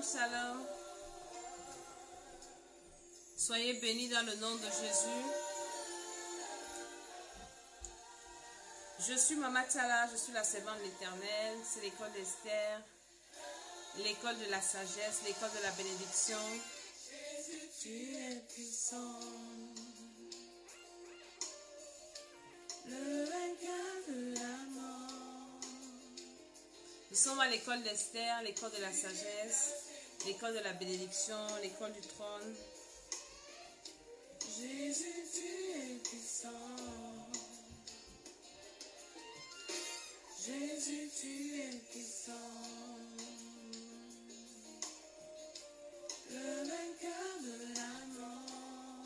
Shalom, shalom. Soyez bénis dans le nom de Jésus. Je suis Mama Tchala, je suis la servante de l'Éternel. C'est l'école d'Esther, l'école de la sagesse, l'école de la bénédiction. Jésus, tu es puissant. Le vainqueur de la mort. Nous sommes à l'école d'Esther, l'école de la sagesse, l'école de la bénédiction, l'école du trône. Jésus, tu es puissant. Jésus, tu es puissant. Le vainqueur de la mort.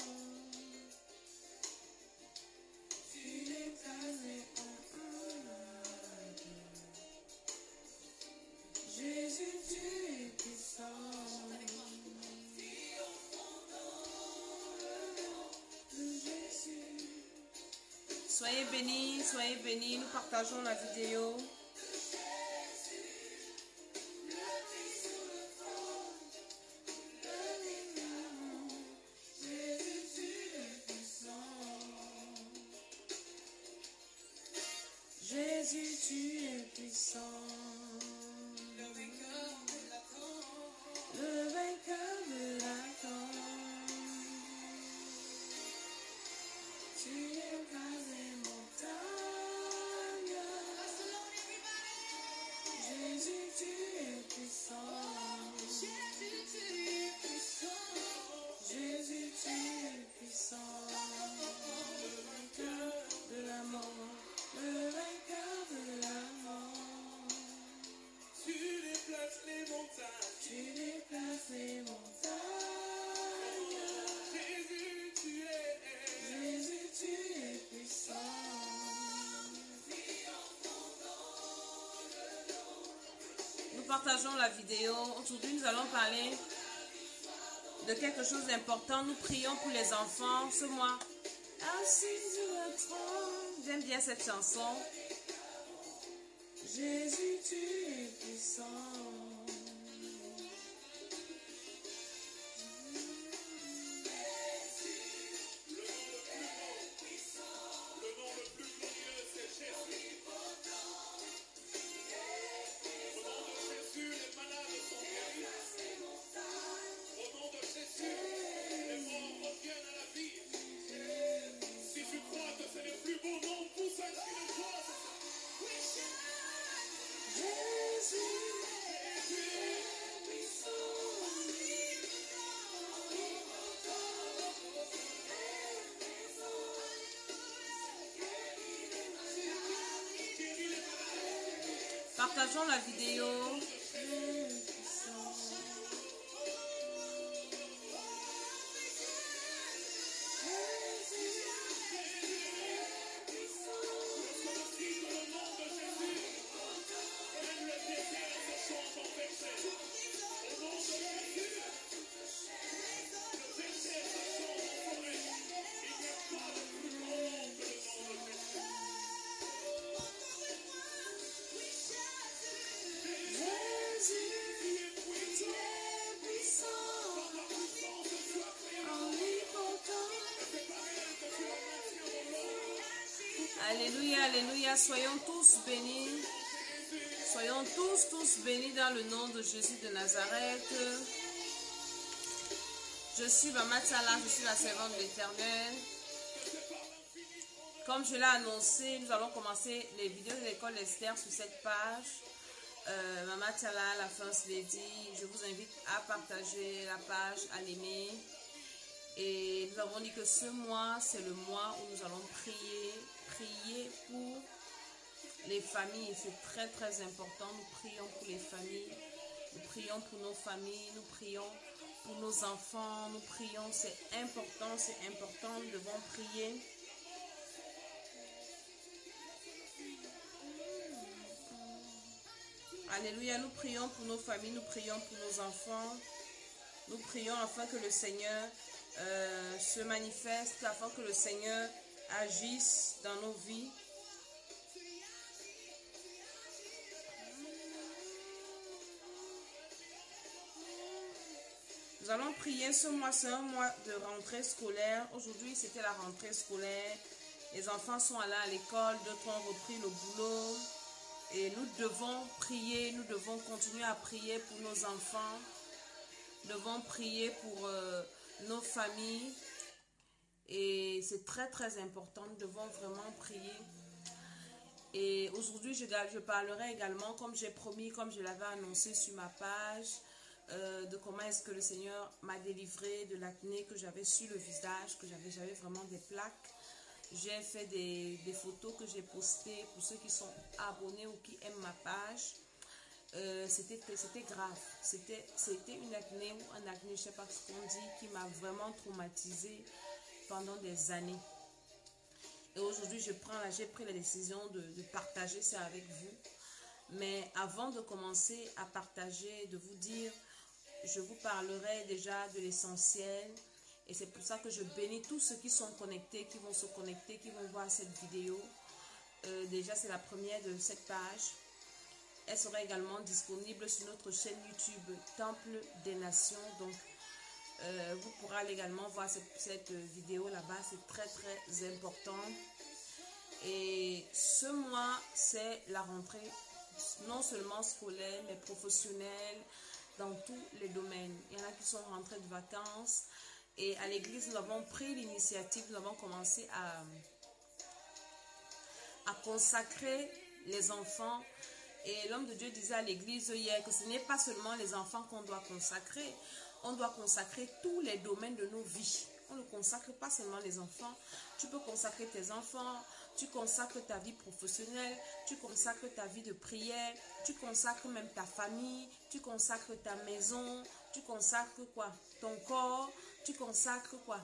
Tu l'écrasé Jésus, tu es puissant. Soyez bénis, nous partageons la vidéo. Jésus, tu es puissant. Le vainqueur de la croix. Le vainqueur de la croix. Tu écrases les montagnes. Jésus, tu es puissant. Jésus, tu es puissant. Jésus, tu es puissant. Le vainqueur de la mort. Le vainqueur de la mort. Tu déplaces les montagnes. Tu déplaces les montagnes. Jésus, tu es. Jésus, tu es puissant. Nous partageons la vidéo. Aujourd'hui, nous allons parler de quelque chose d'important. Nous prions pour les enfants ce mois. Assis sur le trône. J'aime bien cette chanson. Jésus, tu es puissant. Partageons la vidéo. Alléluia, alléluia, soyons tous bénis. Soyons tous bénis dans le nom de Jésus de Nazareth. Je suis Mama Tchala, je suis la servante de l'Éternel. Comme je l'ai annoncé, nous allons commencer les vidéos de l'école d'Esther sur cette page. Mama Tchala, la First Lady, je vous invite à partager la page, à l'aimer. Et nous avons dit que ce mois, c'est le mois où nous allons prier pour les familles. C'est très important. Nous prions pour les familles. Nous prions pour nos familles. Nous prions pour nos enfants. Nous prions. C'est important. Nous devons prier. Alléluia. Nous prions pour nos familles. Nous prions pour nos enfants. Nous prions afin que le Seigneur se manifeste, afin que le Seigneur agisse dans nos vies. Nous allons prier ce mois, c'est un mois de rentrée scolaire. Aujourd'hui, c'était la rentrée scolaire. Les enfants sont allés à l'école, d'autres ont repris le boulot. Et nous devons prier, nous devons continuer à prier pour nos enfants. Nous devons prier pour nos familles. Et c'est très très important, nous devons vraiment prier. Et aujourd'hui, je parlerai également, comme j'ai promis, comme je l'avais annoncé sur ma page, de comment est-ce que le Seigneur m'a délivré de l'acné que j'avais sur le visage, que j'avais vraiment des plaques. J'ai fait des photos que j'ai postées pour ceux qui sont abonnés ou qui aiment ma page. C'était grave. C'était une acné ou un acné, je ne sais pas ce qu'on dit, qui m'a vraiment traumatisée pendant des années. Et aujourd'hui, j'ai pris la décision de partager ça avec vous. Mais avant de commencer à partager, de vous dire, je vous parlerai déjà de l'essentiel. Et c'est pour ça que je bénis tous ceux qui sont connectés, qui vont se connecter, qui vont voir cette vidéo. Déjà, c'est la première de cette page. Elle sera également disponible sur notre chaîne YouTube Temple des Nations. Donc, vous pourrez également voir cette vidéo là-bas. C'est très, très important. Et ce mois, c'est la rentrée, non seulement scolaire, mais professionnelle, dans tous les domaines. Il y en a qui sont rentrés de vacances. Et à l'église, nous avons pris l'initiative, nous avons commencé à consacrer les enfants. Et l'homme de Dieu disait à l'église hier que ce n'est pas seulement les enfants qu'on doit consacrer, on doit consacrer tous les domaines de nos vies. On ne consacre pas seulement les enfants, tu peux consacrer tes enfants, tu consacres ta vie professionnelle, tu consacres ta vie de prière, tu consacres même ta famille, tu consacres ta maison, tu consacres quoi? Ton corps, tu consacres quoi?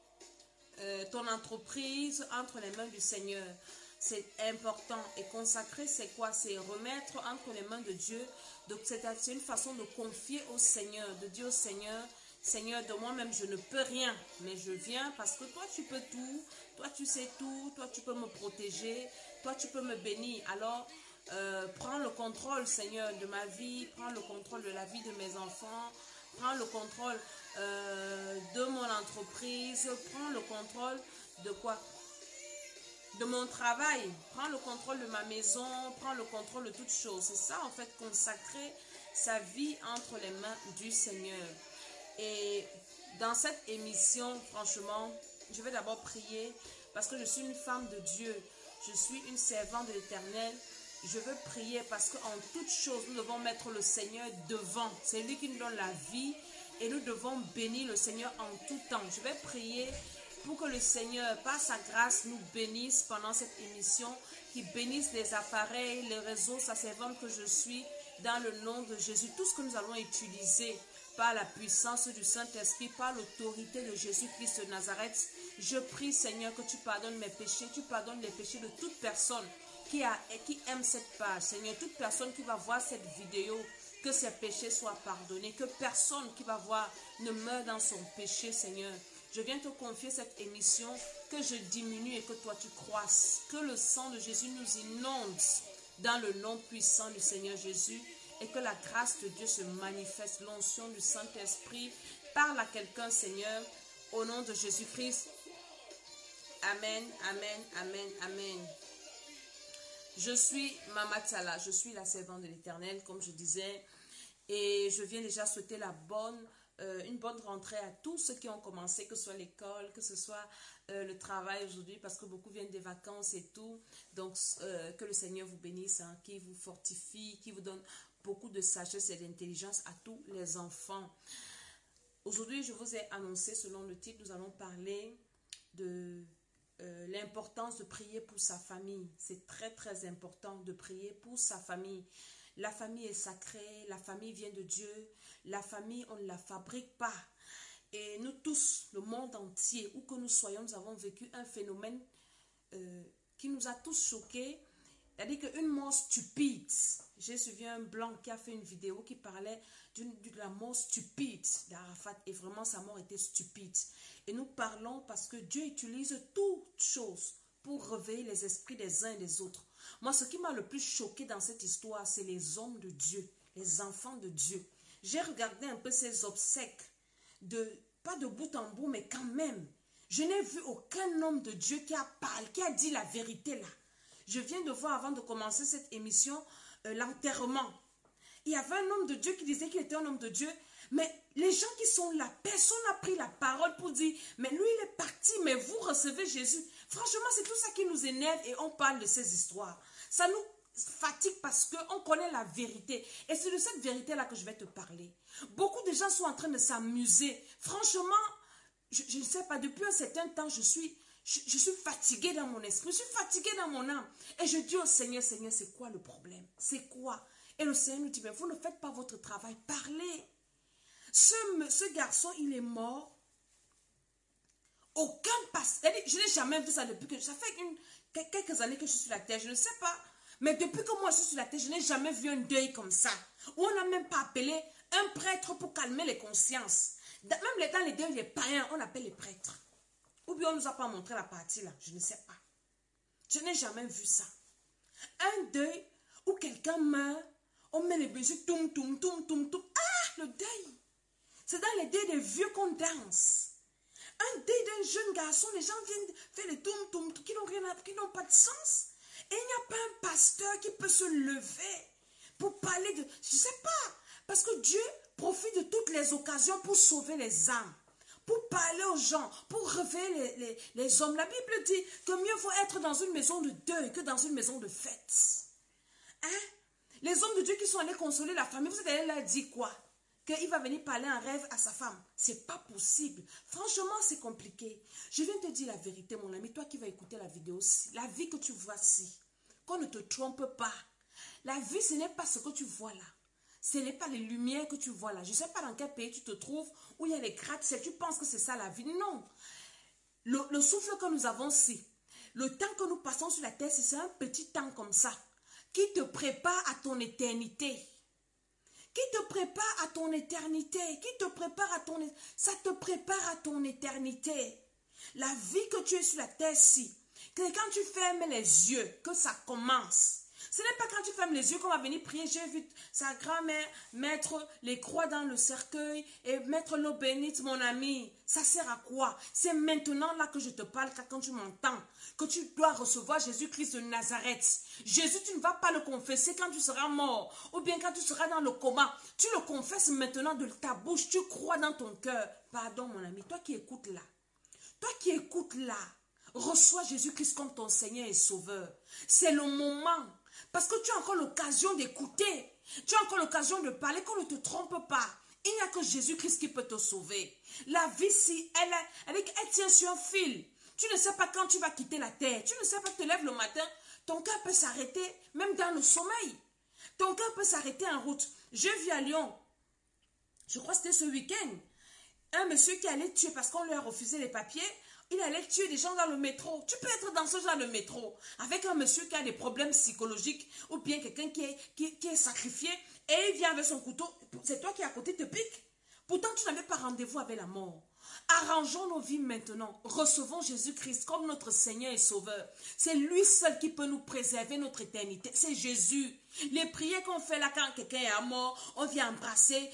Ton entreprise entre les mains du Seigneur. C'est important. Et consacrer, c'est quoi? C'est remettre entre les mains de Dieu. Donc, c'est une façon de confier au Seigneur, de dire au Seigneur, Seigneur, de moi-même, je ne peux rien, mais je viens parce que toi, tu peux tout. Toi, tu sais tout. Toi, tu peux me protéger. Toi, tu peux me bénir. Alors, prends le contrôle, Seigneur, de ma vie. Prends le contrôle de la vie de mes enfants. Prends le contrôle de mon entreprise. Prends le contrôle de quoi? De mon travail. Prends le contrôle de ma maison. Prends le contrôle de toutes choses. C'est ça, en fait, consacrer sa vie entre les mains du Seigneur. Et dans cette émission, franchement, je vais d'abord prier parce que je suis une femme de Dieu. Je suis une servante de l'Éternel. Je veux prier parce qu'en toutes choses, nous devons mettre le Seigneur devant. C'est lui qui nous donne la vie et nous devons bénir le Seigneur en tout temps. Je vais prier pour que le Seigneur, par sa grâce, nous bénisse pendant cette émission, qu'il bénisse les appareils, les réseaux, sa servante que je suis, dans le nom de Jésus. Tout ce que nous allons utiliser par la puissance du Saint-Esprit, par l'autorité de Jésus-Christ de Nazareth, je prie, Seigneur, que tu pardonnes mes péchés, tu pardonnes les péchés de toute personne qui aime cette page. Seigneur, toute personne qui va voir cette vidéo, que ses péchés soient pardonnés, que personne qui va voir ne meure dans son péché, Seigneur. Je viens te confier cette émission, que je diminue et que toi tu croisses. Que le sang de Jésus nous inonde dans le nom puissant du Seigneur Jésus et que la grâce de Dieu se manifeste, l'onction du Saint-Esprit. Parle à quelqu'un, Seigneur, au nom de Jésus-Christ. Amen, amen, amen, amen. Je suis Mama Tsala, je suis la servante de l'Éternel, comme je disais, et je viens déjà souhaiter une bonne rentrée à tous ceux qui ont commencé, que ce soit l'école, que ce soit le travail aujourd'hui, parce que beaucoup viennent des vacances et tout. Donc, que le Seigneur vous bénisse, hein, qui vous fortifie, qui vous donne beaucoup de sagesse et d'intelligence à tous les enfants. Aujourd'hui, je vous ai annoncé, selon le titre, nous allons parler de l'importance de prier pour sa famille. C'est très très important de prier pour sa famille. La famille est sacrée, la famille vient de Dieu, la famille on ne la fabrique pas. Et nous tous, le monde entier, où que nous soyons, nous avons vécu un phénomène qui nous a tous choqués. C'est-à-dire qu'une mort stupide. J'ai suivi un blanc qui a fait une vidéo qui parlait de la mort stupide d'Arafat. Et vraiment, sa mort était stupide. Et nous parlons parce que Dieu utilise toutes choses pour réveiller les esprits des uns et des autres. Moi, ce qui m'a le plus choqué dans cette histoire, c'est les hommes de Dieu, les enfants de Dieu. J'ai regardé un peu ces obsèques pas de bout en bout, mais quand même, je n'ai vu aucun homme de Dieu qui a parlé, qui a dit la vérité là. Je viens de voir avant de commencer cette émission, l'enterrement. Il y avait un homme de Dieu qui disait qu'il était un homme de Dieu, mais les gens qui sont là, personne n'a pris la parole pour dire, mais lui il est parti, mais vous recevez Jésus. Franchement, c'est tout ça qui nous énerve et on parle de ces histoires. Ça nous fatigue parce qu'on connaît la vérité. Et c'est de cette vérité-là que je vais te parler. Beaucoup de gens sont en train de s'amuser. Franchement, je ne sais pas, depuis un certain temps, je suis fatiguée dans mon esprit, je suis fatiguée dans mon âme. Et je dis au Seigneur, Seigneur, c'est quoi le problème? C'est quoi? Et le Seigneur nous dit, mais vous ne faites pas votre travail, parlez. Ce garçon, il est mort. Aucun pasteur, je n'ai jamais vu ça depuis que, ça fait quelques années que je suis sur la terre, je ne sais pas. Mais depuis que moi je suis sur la terre, je n'ai jamais vu un deuil comme ça. Où on n'a même pas appelé un prêtre pour calmer les consciences. Même dans les deuils des païens, on appelle les prêtres. Ou bien on ne nous a pas montré la partie là, je ne sais pas. Je n'ai jamais vu ça. Un deuil où quelqu'un meurt, on met les musiques, toum, toum, toum, toum, toum. Ah, le deuil. C'est dans les deuils des vieux qu'on danse. Un deuil d'un jeune garçon, les gens viennent faire les toum, toum, qui n'ont pas de sens. Et il n'y a pas un pasteur qui peut se lever pour parler de... Je ne sais pas. Parce que Dieu profite de toutes les occasions pour sauver les âmes. Pour parler aux gens, pour réveiller les hommes. La Bible dit que mieux vaut être dans une maison de deuil que dans une maison de fête. Hein? Les hommes de Dieu qui sont allés consoler la famille, vous êtes allés leur dire quoi? Qu'il va venir parler en rêve à sa femme. C'est pas possible. Franchement, c'est compliqué. Je viens te dire la vérité, mon ami. Toi qui vas écouter la vidéo, la vie que tu vois ci, qu'on ne te trompe pas. La vie, ce n'est pas ce que tu vois là. Ce n'est pas les lumières que tu vois là. Je ne sais pas dans quel pays tu te trouves, où il y a les gratte-ciel. Tu penses que c'est ça la vie. Non. Le souffle que nous avons ci, le temps que nous passons sur la terre, c'est un petit temps comme ça, qui te prépare à ton éternité. Qui te prépare à ton éternité. Qui te prépare à ton... Ça te prépare à ton éternité. La vie que tu es sur la terre-ci, que quand tu fermes les yeux, que ça commence. Ce n'est pas quand tu fermes les yeux qu'on va venir prier. J'ai vu sa grand-mère mettre les croix dans le cercueil et mettre l'eau bénite, mon ami. Ça sert à quoi? C'est maintenant là que je te parle, quand tu m'entends, que tu dois recevoir Jésus-Christ de Nazareth. Jésus, tu ne vas pas le confesser quand tu seras mort ou bien quand tu seras dans le coma. Tu le confesses maintenant de ta bouche, tu crois dans ton cœur. Pardon, mon ami, toi qui écoutes là. Toi qui écoutes là, reçois Jésus-Christ comme ton Seigneur et Sauveur. C'est le moment. Parce que tu as encore l'occasion d'écouter. Tu as encore l'occasion de parler, qu'on ne te trompe pas. Il n'y a que Jésus-Christ qui peut te sauver. La vie, si elle tient sur un fil. Tu ne sais pas quand tu vas quitter la terre. Tu ne sais pas, tu te lèves le matin, ton cœur peut s'arrêter, même dans le sommeil. Ton cœur peut s'arrêter en route. Je vis à Lyon. Je crois que c'était ce week-end. Un monsieur qui allait tuer parce qu'on lui a refusé les papiers. Il allait tuer des gens dans le métro. Tu peux être dans ce genre de métro avec un monsieur qui a des problèmes psychologiques ou bien quelqu'un qui est sacrifié et il vient avec son couteau. C'est toi qui es à côté te pique. Pourtant, tu n'avais pas rendez-vous avec la mort. Arrangeons nos vies maintenant. Recevons Jésus-Christ comme notre Seigneur et Sauveur. C'est lui seul qui peut nous préserver notre éternité. C'est Jésus. Les prières qu'on fait là quand quelqu'un est mort, on vient embrasser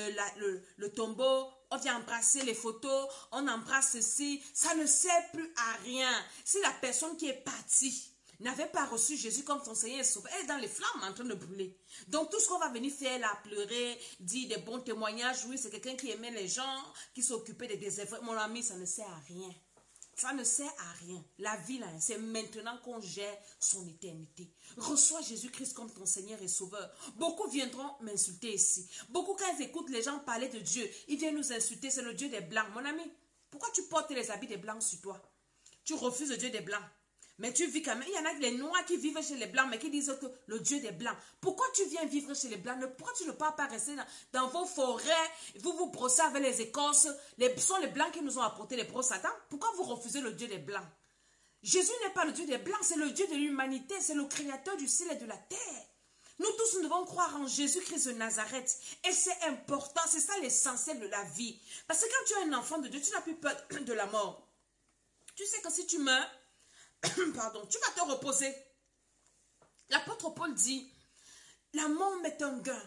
le tombeau, on vient embrasser les photos, on embrasse ceci. Ça ne sert plus à rien. Si la personne qui est partie n'avait pas reçu Jésus comme son Seigneur et Sauveur, elle est dans les flammes en train de brûler. Donc tout ce qu'on va venir faire là, pleurer, dire des bons témoignages, oui, c'est quelqu'un qui aimait les gens, qui s'occupait des désœuvrés. Mon ami, ça ne sert à rien. Ça ne sert à rien. La vie là, c'est maintenant qu'on gère son éternité. Reçois Jésus-Christ comme ton Seigneur et Sauveur. Beaucoup viendront m'insulter ici. Beaucoup quand ils écoutent les gens parler de Dieu, ils viennent nous insulter, c'est le Dieu des Blancs. Mon ami, pourquoi tu portes les habits des Blancs sur toi? Tu refuses le Dieu des Blancs. Mais tu vis quand même, il y en a les Noirs qui vivent chez les Blancs, mais qui disent que le Dieu des Blancs. Pourquoi tu viens vivre chez les Blancs? Pourquoi tu ne pars pas rester dans vos forêts, vous vous brossez avec les écorces? Ce sont les Blancs qui nous ont apporté les brosses à dents. Pourquoi vous refusez le Dieu des Blancs? Jésus n'est pas le Dieu des Blancs, c'est le Dieu de l'humanité, c'est le créateur du ciel et de la terre. Nous tous, nous devons croire en Jésus-Christ de Nazareth. Et c'est important, c'est ça l'essentiel de la vie. Parce que quand tu es un enfant de Dieu, tu n'as plus peur de la mort. Tu sais que si tu meurs, pardon, tu vas te reposer. L'apôtre Paul dit, la mort m'est un gain.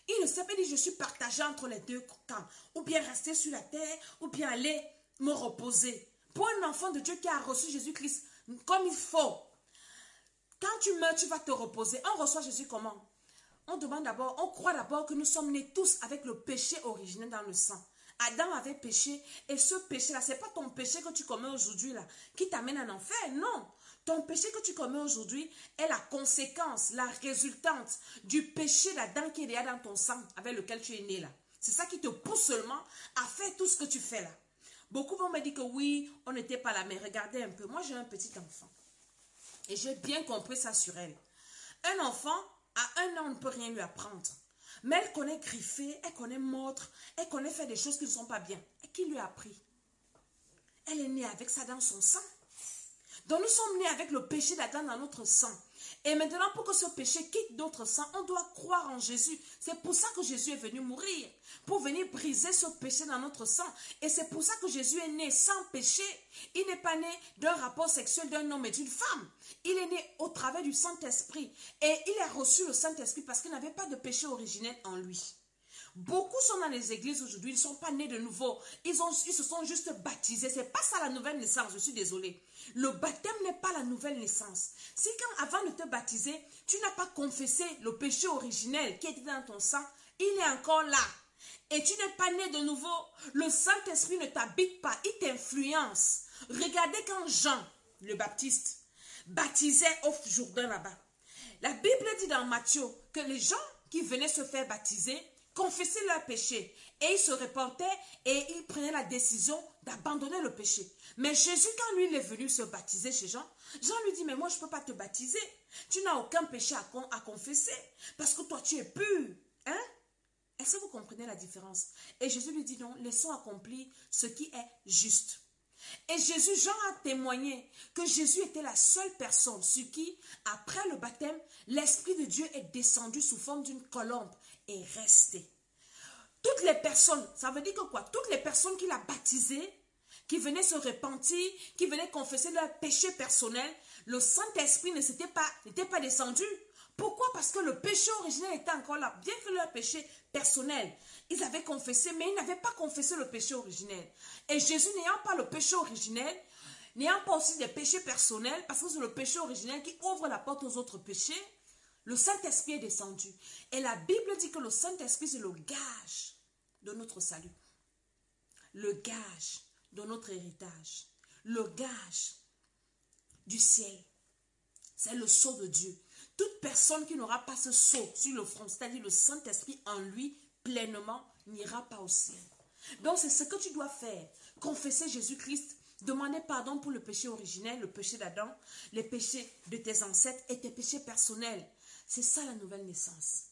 Il ne sait pas dire je suis partagé entre les deux camps. Ou bien rester sur la terre, ou bien aller me reposer. Pour un enfant de Dieu qui a reçu Jésus-Christ comme il faut, quand tu meurs, tu vas te reposer. On reçoit Jésus comment? On demande d'abord, on croit d'abord que nous sommes nés tous avec le péché originel dans le sang. Adam avait péché et ce péché-là, ce n'est pas ton péché que tu commets aujourd'hui là qui t'amène en enfer, non. Ton péché que tu commets aujourd'hui est la conséquence, la résultante du péché d'Adam qui est déjà dans ton sang avec lequel tu es né là. C'est ça qui te pousse seulement à faire tout ce que tu fais là. Beaucoup vont me dire que oui, on n'était pas là, mais regardez un peu. Moi, j'ai un petit enfant et j'ai bien compris ça sur elle. Un enfant, à 1 an, on ne peut rien lui apprendre. Mais elle connaît griffer, elle connaît mordre, elle connaît faire des choses qui ne sont pas bien. Et qui lui a appris? Elle est née avec ça dans son sang. Donc nous sommes nés avec le péché d'Adam dans notre sang. Et maintenant, pour que ce péché quitte notre sang, on doit croire en Jésus. C'est pour ça que Jésus est venu mourir. Pour venir briser ce péché dans notre sang. Et c'est pour ça que Jésus est né sans péché. Il n'est pas né d'un rapport sexuel d'un homme et d'une femme. Il est né au travers du Saint-Esprit. Et il a reçu le Saint-Esprit parce qu'il n'avait pas de péché originel en lui. Beaucoup sont dans les églises aujourd'hui, ils ne sont pas nés de nouveau. Ils se sont juste baptisés. Ce n'est pas ça la nouvelle naissance, je suis désolée. Le baptême n'est pas la nouvelle naissance. Si quand avant de te baptiser, tu n'as pas confessé le péché originel qui était dans ton sang, il est encore là. Et tu n'es pas né de nouveau. Le Saint-Esprit ne t'habite pas, il t'influence. Regardez quand Jean, le Baptiste, baptisait au Jourdain là-bas. La Bible dit dans Matthieu que les gens qui venaient se faire baptiser confessaient leurs péchés et ils se repentaient et ils prenaient la décision d'abandonner le péché. Mais Jésus, quand lui il est venu se baptiser chez Jean, Jean lui dit, mais moi je ne peux pas te baptiser. Tu n'as aucun péché à confesser parce que toi tu es pur. Hein? Est-ce que vous comprenez la différence? Et Jésus lui dit, non, laissons accomplir ce qui est juste. Et Jésus, Jean a témoigné que Jésus était la seule personne sur qui, après le baptême, l'Esprit de Dieu est descendu sous forme d'une colombe et resté. Toutes les personnes, ça veut dire que quoi? Toutes les personnes qu'il a baptisées, qui venaient se repentir, qui venaient confesser leur péché personnel, le Saint-Esprit n'était pas descendu. Pourquoi? Parce que le péché originel était encore là. Bien que leur péché personnel, ils avaient confessé, mais ils n'avaient pas confessé le péché originel. Et Jésus, n'ayant pas le péché originel, n'ayant pas aussi des péchés personnels, parce que c'est le péché originel qui ouvre la porte aux autres péchés, le Saint-Esprit est descendu. Et la Bible dit que le Saint-Esprit, c'est le gage de notre salut. Le gage de notre héritage. Le gage du ciel. C'est le sceau de Dieu. Toute personne qui n'aura pas ce sceau sur le front, c'est-à-dire le Saint-Esprit en lui, pleinement, n'ira pas au ciel. Donc c'est ce que tu dois faire. Confesser Jésus-Christ, demander pardon pour le péché originel, le péché d'Adam, les péchés de tes ancêtres et tes péchés personnels. C'est ça la nouvelle naissance.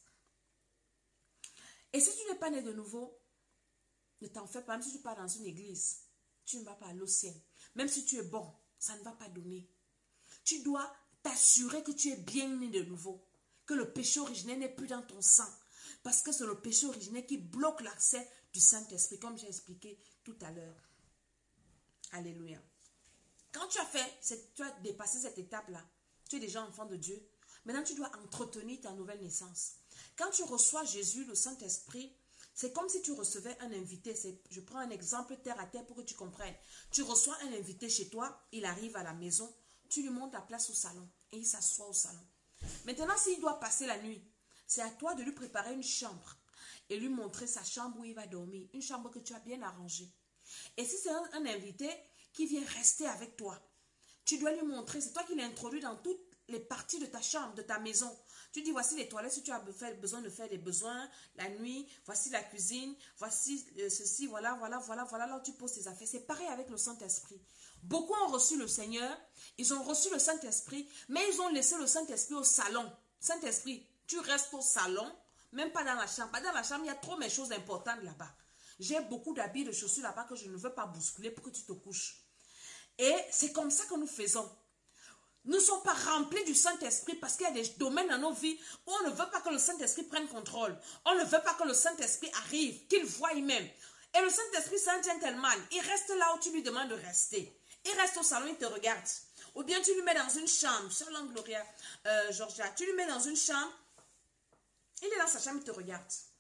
Et si tu n'es pas né de nouveau, ne t'en fais pas. Même si tu pars dans une église, tu ne vas pas aller au ciel. Même si tu es bon, ça ne va pas donner. Tu dois t'assurer que tu es bien né de nouveau. Que le péché originel n'est plus dans ton sang. Parce que c'est le péché originel qui bloque l'accès du Saint-Esprit, comme j'ai expliqué tout à l'heure. Alléluia. Quand tu as dépassé cette étape-là, tu es déjà enfant de Dieu. Maintenant, tu dois entretenir ta nouvelle naissance. Quand tu reçois Jésus, le Saint-Esprit, c'est comme si tu recevais un invité. Je prends un exemple terre à terre pour que tu comprennes. Tu reçois un invité chez toi, il arrive à la maison, tu lui montes la place au salon et il s'assoit au salon. Maintenant, s'il doit passer la nuit, c'est à toi de lui préparer une chambre et lui montrer sa chambre où il va dormir. Une chambre que tu as bien arrangée. Et si c'est un invité qui vient rester avec toi, tu dois lui montrer, c'est toi qui l'introduis dans toutes les parties de ta chambre, de ta maison. Tu dis, voici les toilettes si tu as besoin de faire des besoins la nuit, voici la cuisine, voici ceci, voilà, là où tu poses tes affaires. C'est pareil avec le Saint-Esprit. Beaucoup ont reçu le Seigneur, ils ont reçu le Saint-Esprit, mais ils ont laissé le Saint-Esprit au salon. Saint-Esprit, tu restes au salon, même pas dans la chambre. Pas dans la chambre, il y a trop de choses importantes là-bas. J'ai beaucoup d'habits, de chaussures là-bas que je ne veux pas bousculer pour que tu te couches. Et c'est comme ça que nous faisons. Nous ne sommes pas remplis du Saint-Esprit parce qu'il y a des domaines dans nos vies où on ne veut pas que le Saint-Esprit prenne contrôle. On ne veut pas que le Saint-Esprit arrive, qu'il voie lui-même. Et le Saint-Esprit, c'est un gentleman. Il reste là où tu lui demandes de rester. Il reste au salon, il te regarde. Ou bien tu lui mets dans une chambre. Shalom Gloria, Georgia. Tu lui mets dans une chambre. Il est dans sa chambre, il te regarde.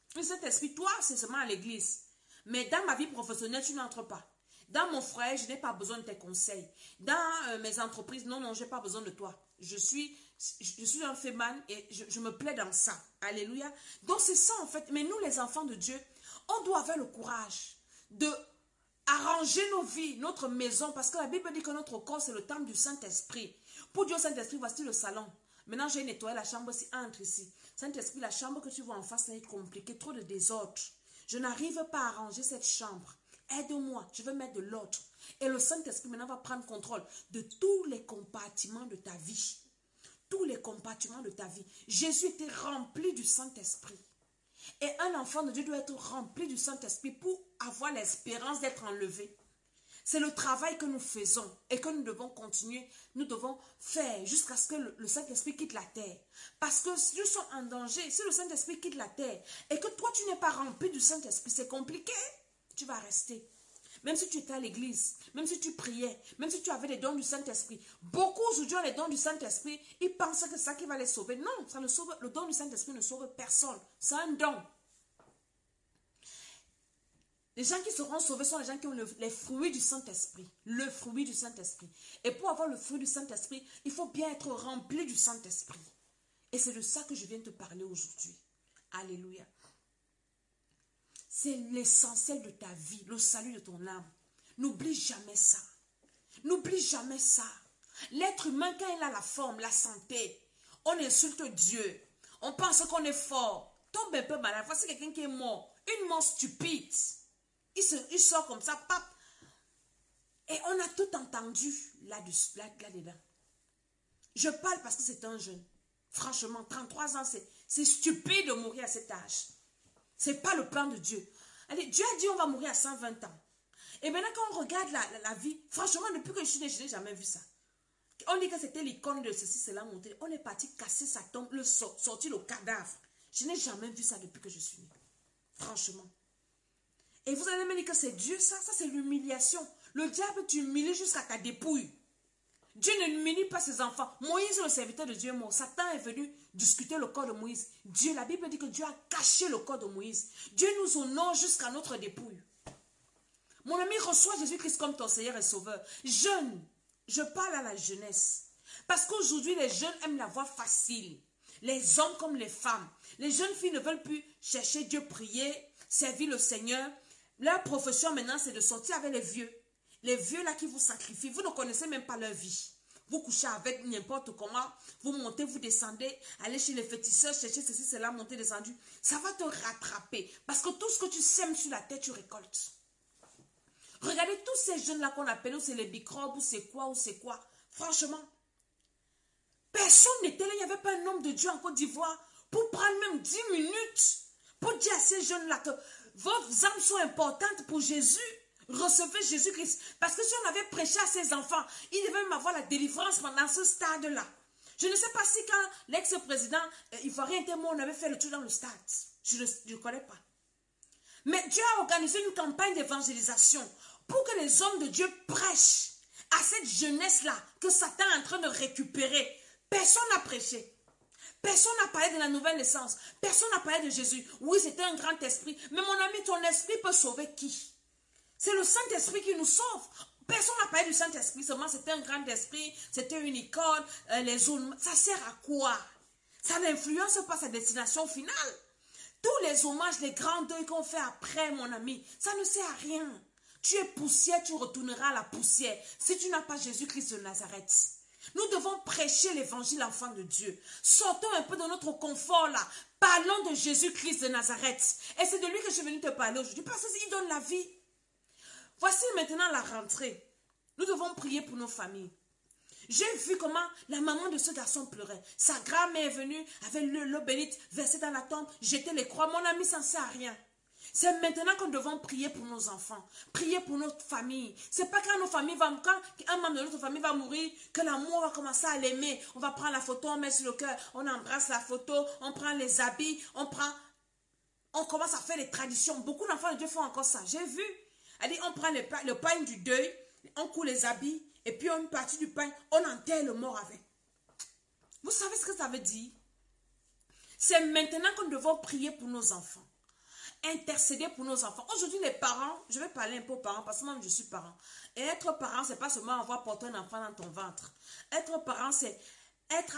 Le Saint-Esprit, toi, c'est seulement à l'église. Mais dans ma vie professionnelle, tu n'entres pas. Dans mon frère, je n'ai pas besoin de tes conseils. Dans mes entreprises, non, non, je n'ai pas besoin de toi. Je suis un féman et je me plais dans ça. Alléluia. Donc c'est ça en fait. Mais nous, les enfants de Dieu, on doit avoir le courage de arranger nos vies, notre maison. Parce que la Bible dit que notre corps, c'est le temple du Saint-Esprit. Pour Dieu, Saint-Esprit, voici le salon. Maintenant, j'ai nettoyé la chambre, si entre ici. Saint-Esprit, la chambre que tu vois en face, ça est compliqué, trop de désordre. Je n'arrive pas à arranger cette chambre. Aide-moi, je veux mettre de l'ordre. Et le Saint-Esprit maintenant va prendre contrôle de tous les compartiments de ta vie. Tous les compartiments de ta vie. Jésus était rempli du Saint-Esprit. Et un enfant de Dieu doit être rempli du Saint-Esprit pour avoir l'espérance d'être enlevé. C'est le travail que nous faisons et que nous devons continuer, nous devons faire jusqu'à ce que le Saint-Esprit quitte la terre. Parce que si nous sommes en danger, si le Saint-Esprit quitte la terre et que toi tu n'es pas rempli du Saint-Esprit, c'est compliqué. Tu vas rester. Même si tu étais à l'église, même si tu priais, même si tu avais les dons du Saint-Esprit. Beaucoup aujourd'hui ont les dons du Saint-Esprit, ils pensent que c'est ça qui va les sauver. Non, ça ne sauve, le don du Saint-Esprit ne sauve personne. C'est un don. Les gens qui seront sauvés sont les gens qui ont les fruits du Saint-Esprit. Le fruit du Saint-Esprit. Et pour avoir le fruit du Saint-Esprit, il faut bien être rempli du Saint-Esprit. Et c'est de ça que je viens te parler aujourd'hui. Alléluia. C'est l'essentiel de ta vie, le salut de ton âme. N'oublie jamais ça. N'oublie jamais ça. L'être humain, quand il a la forme, la santé, on insulte Dieu. On pense qu'on est fort. Tombe un peu malade. Voici quelqu'un qui est mort. Une mort stupide. Il sort comme ça, pap. Et on a tout entendu là-dedans. Je parle parce que c'est un jeune. Franchement, 33 ans, c'est stupide de mourir à cet âge. Ce n'est pas le plan de Dieu. Allez, Dieu a dit on va mourir à 120 ans. Et maintenant, quand on regarde la vie, franchement, depuis que je suis née, je n'ai jamais vu ça. On dit que c'était l'icône de ceci, cela monté. On est parti casser sa tombe, sortir le cadavre. Je n'ai jamais vu ça depuis que je suis née. Franchement. Et vous allez me dire que c'est Dieu, ça c'est l'humiliation. Le diable t'humilie jusqu'à ta dépouille. Dieu ne n'humilie pas ses enfants. Moïse, le serviteur de Dieu, est mort. Satan est venu discuter le corps de Moïse. Dieu, la Bible dit que Dieu a caché le corps de Moïse. Dieu nous honore jusqu'à notre dépouille. Mon ami, reçois Jésus-Christ comme ton Seigneur et Sauveur. Jeune, je parle à la jeunesse. Parce qu'aujourd'hui, les jeunes aiment la voie facile. Les hommes comme les femmes. Les jeunes filles ne veulent plus chercher Dieu, prier, servir le Seigneur. Leur profession maintenant, c'est de sortir avec les vieux. Les vieux là qui vous sacrifient, vous ne connaissez même pas leur vie. Vous couchez avec n'importe comment, vous montez, vous descendez, allez chez les féticheurs, cherchez ceci, cela, monter, descendu. Ça va te rattraper. Parce que tout ce que tu sèmes sur la tête, tu récoltes. Regardez tous ces jeunes-là qu'on appelle, ou c'est les microbes, ou c'est quoi. Franchement, personne n'était là, il n'y avait pas un homme de Dieu en Côte d'Ivoire pour prendre même 10 minutes pour dire à ces jeunes-là que vos âmes sont importantes pour Jésus. Recevez Jésus-Christ. Parce que si on avait prêché à ses enfants, ils devaient même avoir la délivrance pendant ce stade-là. Je ne sais pas si quand l'ex-président ivoirien était mort, on avait fait le tour dans le stade. Je ne connais pas. Mais Dieu a organisé une campagne d'évangélisation pour que les hommes de Dieu prêchent à cette jeunesse-là que Satan est en train de récupérer. Personne n'a prêché. Personne n'a parlé de la nouvelle naissance. Personne n'a parlé de Jésus. Oui, c'était un grand esprit. Mais mon ami, ton esprit peut sauver qui? C'est le Saint-Esprit qui nous sauve. Personne n'a parlé du Saint-Esprit. Seulement, c'était un grand esprit. C'était une icône. Les zones. Ça sert à quoi? Ça n'influence pas sa destination finale. Tous les hommages, les grands deuils qu'on fait après, mon ami, ça ne sert à rien. Tu es poussière, tu retourneras à la poussière. Si tu n'as pas Jésus-Christ de Nazareth. Nous devons prêcher l'évangile enfant de Dieu. Sortons un peu de notre confort là. Parlons de Jésus-Christ de Nazareth. Et c'est de lui que je suis venu te parler aujourd'hui. Parce qu'il donne la vie. Voici maintenant la rentrée. Nous devons prier pour nos familles. J'ai vu comment la maman de ce garçon pleurait. Sa grand-mère est venue avec l'eau bénite, versée dans la tombe, jeter les croix. Mon ami, ça ne sert à rien. C'est maintenant que nous devons prier pour nos enfants, prier pour notre famille. C'est pas quand nos familles vont, quand un membre de notre famille va mourir, que l'amour va commencer à l'aimer. On va prendre la photo, on met sur le cœur, on embrasse la photo, on prend les habits, on commence à faire les traditions. Beaucoup d'enfants de Dieu font encore ça. J'ai vu. Elle dit, on prend le pain du deuil, on coud les habits, et puis une partie du pain, on enterre le mort avec. Vous savez ce que ça veut dire? C'est maintenant que nous devons prier pour nos enfants. intercéder pour nos enfants. Aujourd'hui, les parents, je vais parler un peu aux parents parce que moi, je suis parent. Et être parent, c'est pas seulement avoir porté un enfant dans ton ventre. Être parent, c'est être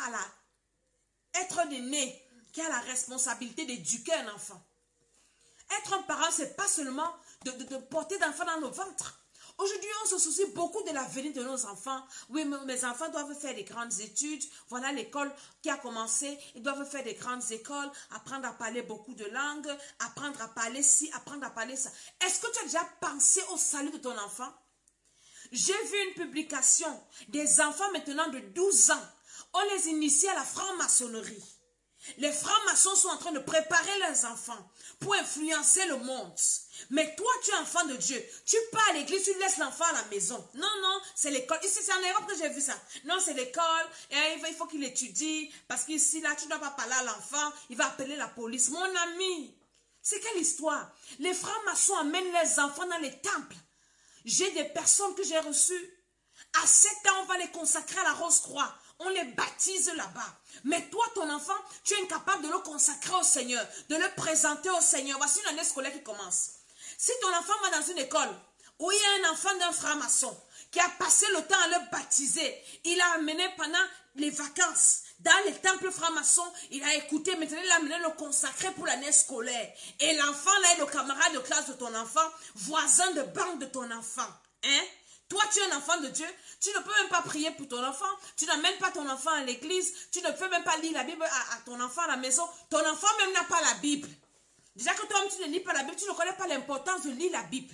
l'aîné qui a la responsabilité d'éduquer un enfant. Être un parent, c'est pas seulement de porter d'enfants dans nos ventres. Aujourd'hui, on se soucie beaucoup de l'avenir de nos enfants. Oui, mes enfants doivent faire des grandes études. Voilà l'école qui a commencé. Ils doivent faire des grandes écoles, apprendre à parler beaucoup de langues, apprendre à parler ci, apprendre à parler ça. Est-ce que tu as déjà pensé au salut de ton enfant? J'ai vu une publication des enfants maintenant de 12 ans. On les initie à la franc-maçonnerie. Les francs-maçons sont en train de préparer leurs enfants pour influencer le monde. Mais toi, tu es enfant de Dieu. Tu pars à l'église, tu laisses l'enfant à la maison. Non, non, c'est l'école. Ici, c'est en Europe que j'ai vu ça. Non, c'est l'école. Et il faut qu'il étudie. Parce qu'ici, là, tu ne dois pas parler à l'enfant. Il va appeler la police. Mon ami, c'est quelle histoire? Les francs-maçons amènent les enfants dans les temples. J'ai des personnes que j'ai reçues. À 7 ans, on va les consacrer à la Rose-Croix. On les baptise là-bas. Mais toi, ton enfant, tu es incapable de le consacrer au Seigneur, de le présenter au Seigneur. Voici une année scolaire qui commence. Si ton enfant va dans une école où il y a un enfant d'un franc-maçon qui a passé le temps à le baptiser, il a amené pendant les vacances dans les temples francs-maçons, il a écouté, maintenant il a amené le consacrer pour l'année scolaire. Et l'enfant là est le camarade de classe de ton enfant, voisin de banque de ton enfant. Hein? Toi, tu es un enfant de Dieu, tu ne peux même pas prier pour ton enfant, tu n'amènes pas ton enfant à l'église, tu ne peux même pas lire la Bible à ton enfant à la maison, ton enfant même n'a pas la Bible. Déjà que toi-même, tu ne lis pas la Bible, tu ne connais pas l'importance de lire la Bible.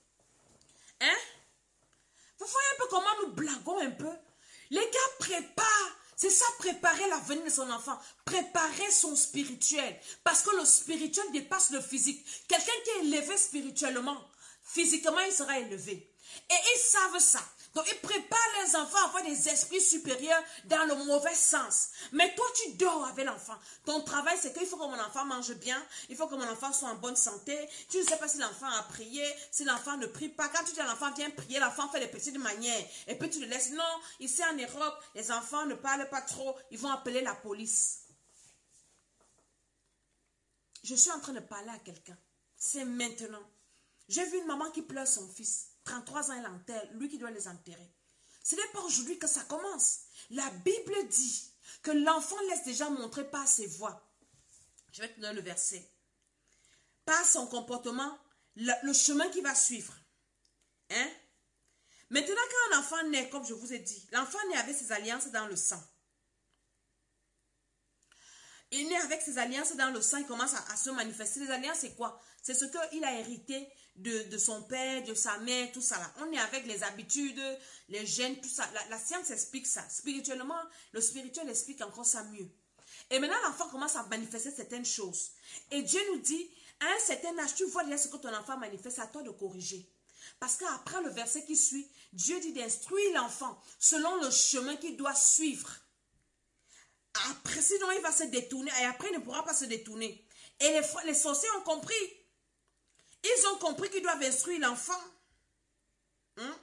Hein? Vous voyez un peu comment nous blaguons un peu? Les gars préparent, c'est ça, préparer l'avenir de son enfant, préparer son spirituel, parce que le spirituel dépasse le physique. Quelqu'un qui est élevé spirituellement, physiquement, il sera élevé. Et ils savent ça. Donc, ils préparent les enfants à avoir des esprits supérieurs dans le mauvais sens. Mais toi, tu dors avec l'enfant. Ton travail, c'est qu'il faut que mon enfant mange bien. Il faut que mon enfant soit en bonne santé. Tu ne sais pas si l'enfant a prié, si l'enfant ne prie pas. Quand tu dis à l'enfant, viens prier, l'enfant fait des petites manières. Et puis, tu le laisses. Non, ici en Europe, les enfants ne parlent pas trop. Ils vont appeler la police. Je suis en train de parler à quelqu'un. C'est maintenant. J'ai vu une maman qui pleure son fils. 33 ans, elle enterre, lui qui doit les enterrer. Ce n'est pas aujourd'hui que ça commence. La Bible dit que l'enfant laisse déjà montrer par ses voies. Je vais te donner le verset. Par son comportement, le chemin qu'il va suivre. Hein? Maintenant, quand un enfant naît, comme je vous ai dit, l'enfant naît avec ses alliances dans le sang. Il naît avec ses alliances dans le sang, il commence à se manifester. Les alliances, c'est quoi? C'est ce qu'il a hérité de son père, de sa mère, tout ça là. On est avec les habitudes, les gènes, tout ça. La science explique ça. Spirituellement, le spirituel explique encore ça mieux. Et maintenant, l'enfant commence à manifester certaines choses. Et Dieu nous dit, à un certain âge, tu vois déjà ce que ton enfant manifeste, c'est à toi de corriger. Parce qu'après le verset qui suit, Dieu dit d'instruire l'enfant selon le chemin qu'il doit suivre. Après, sinon, il va se détourner. Et après, il ne pourra pas se détourner. Et les sorciers ont compris. Ils ont compris qu'ils doivent instruire l'enfant. Hein?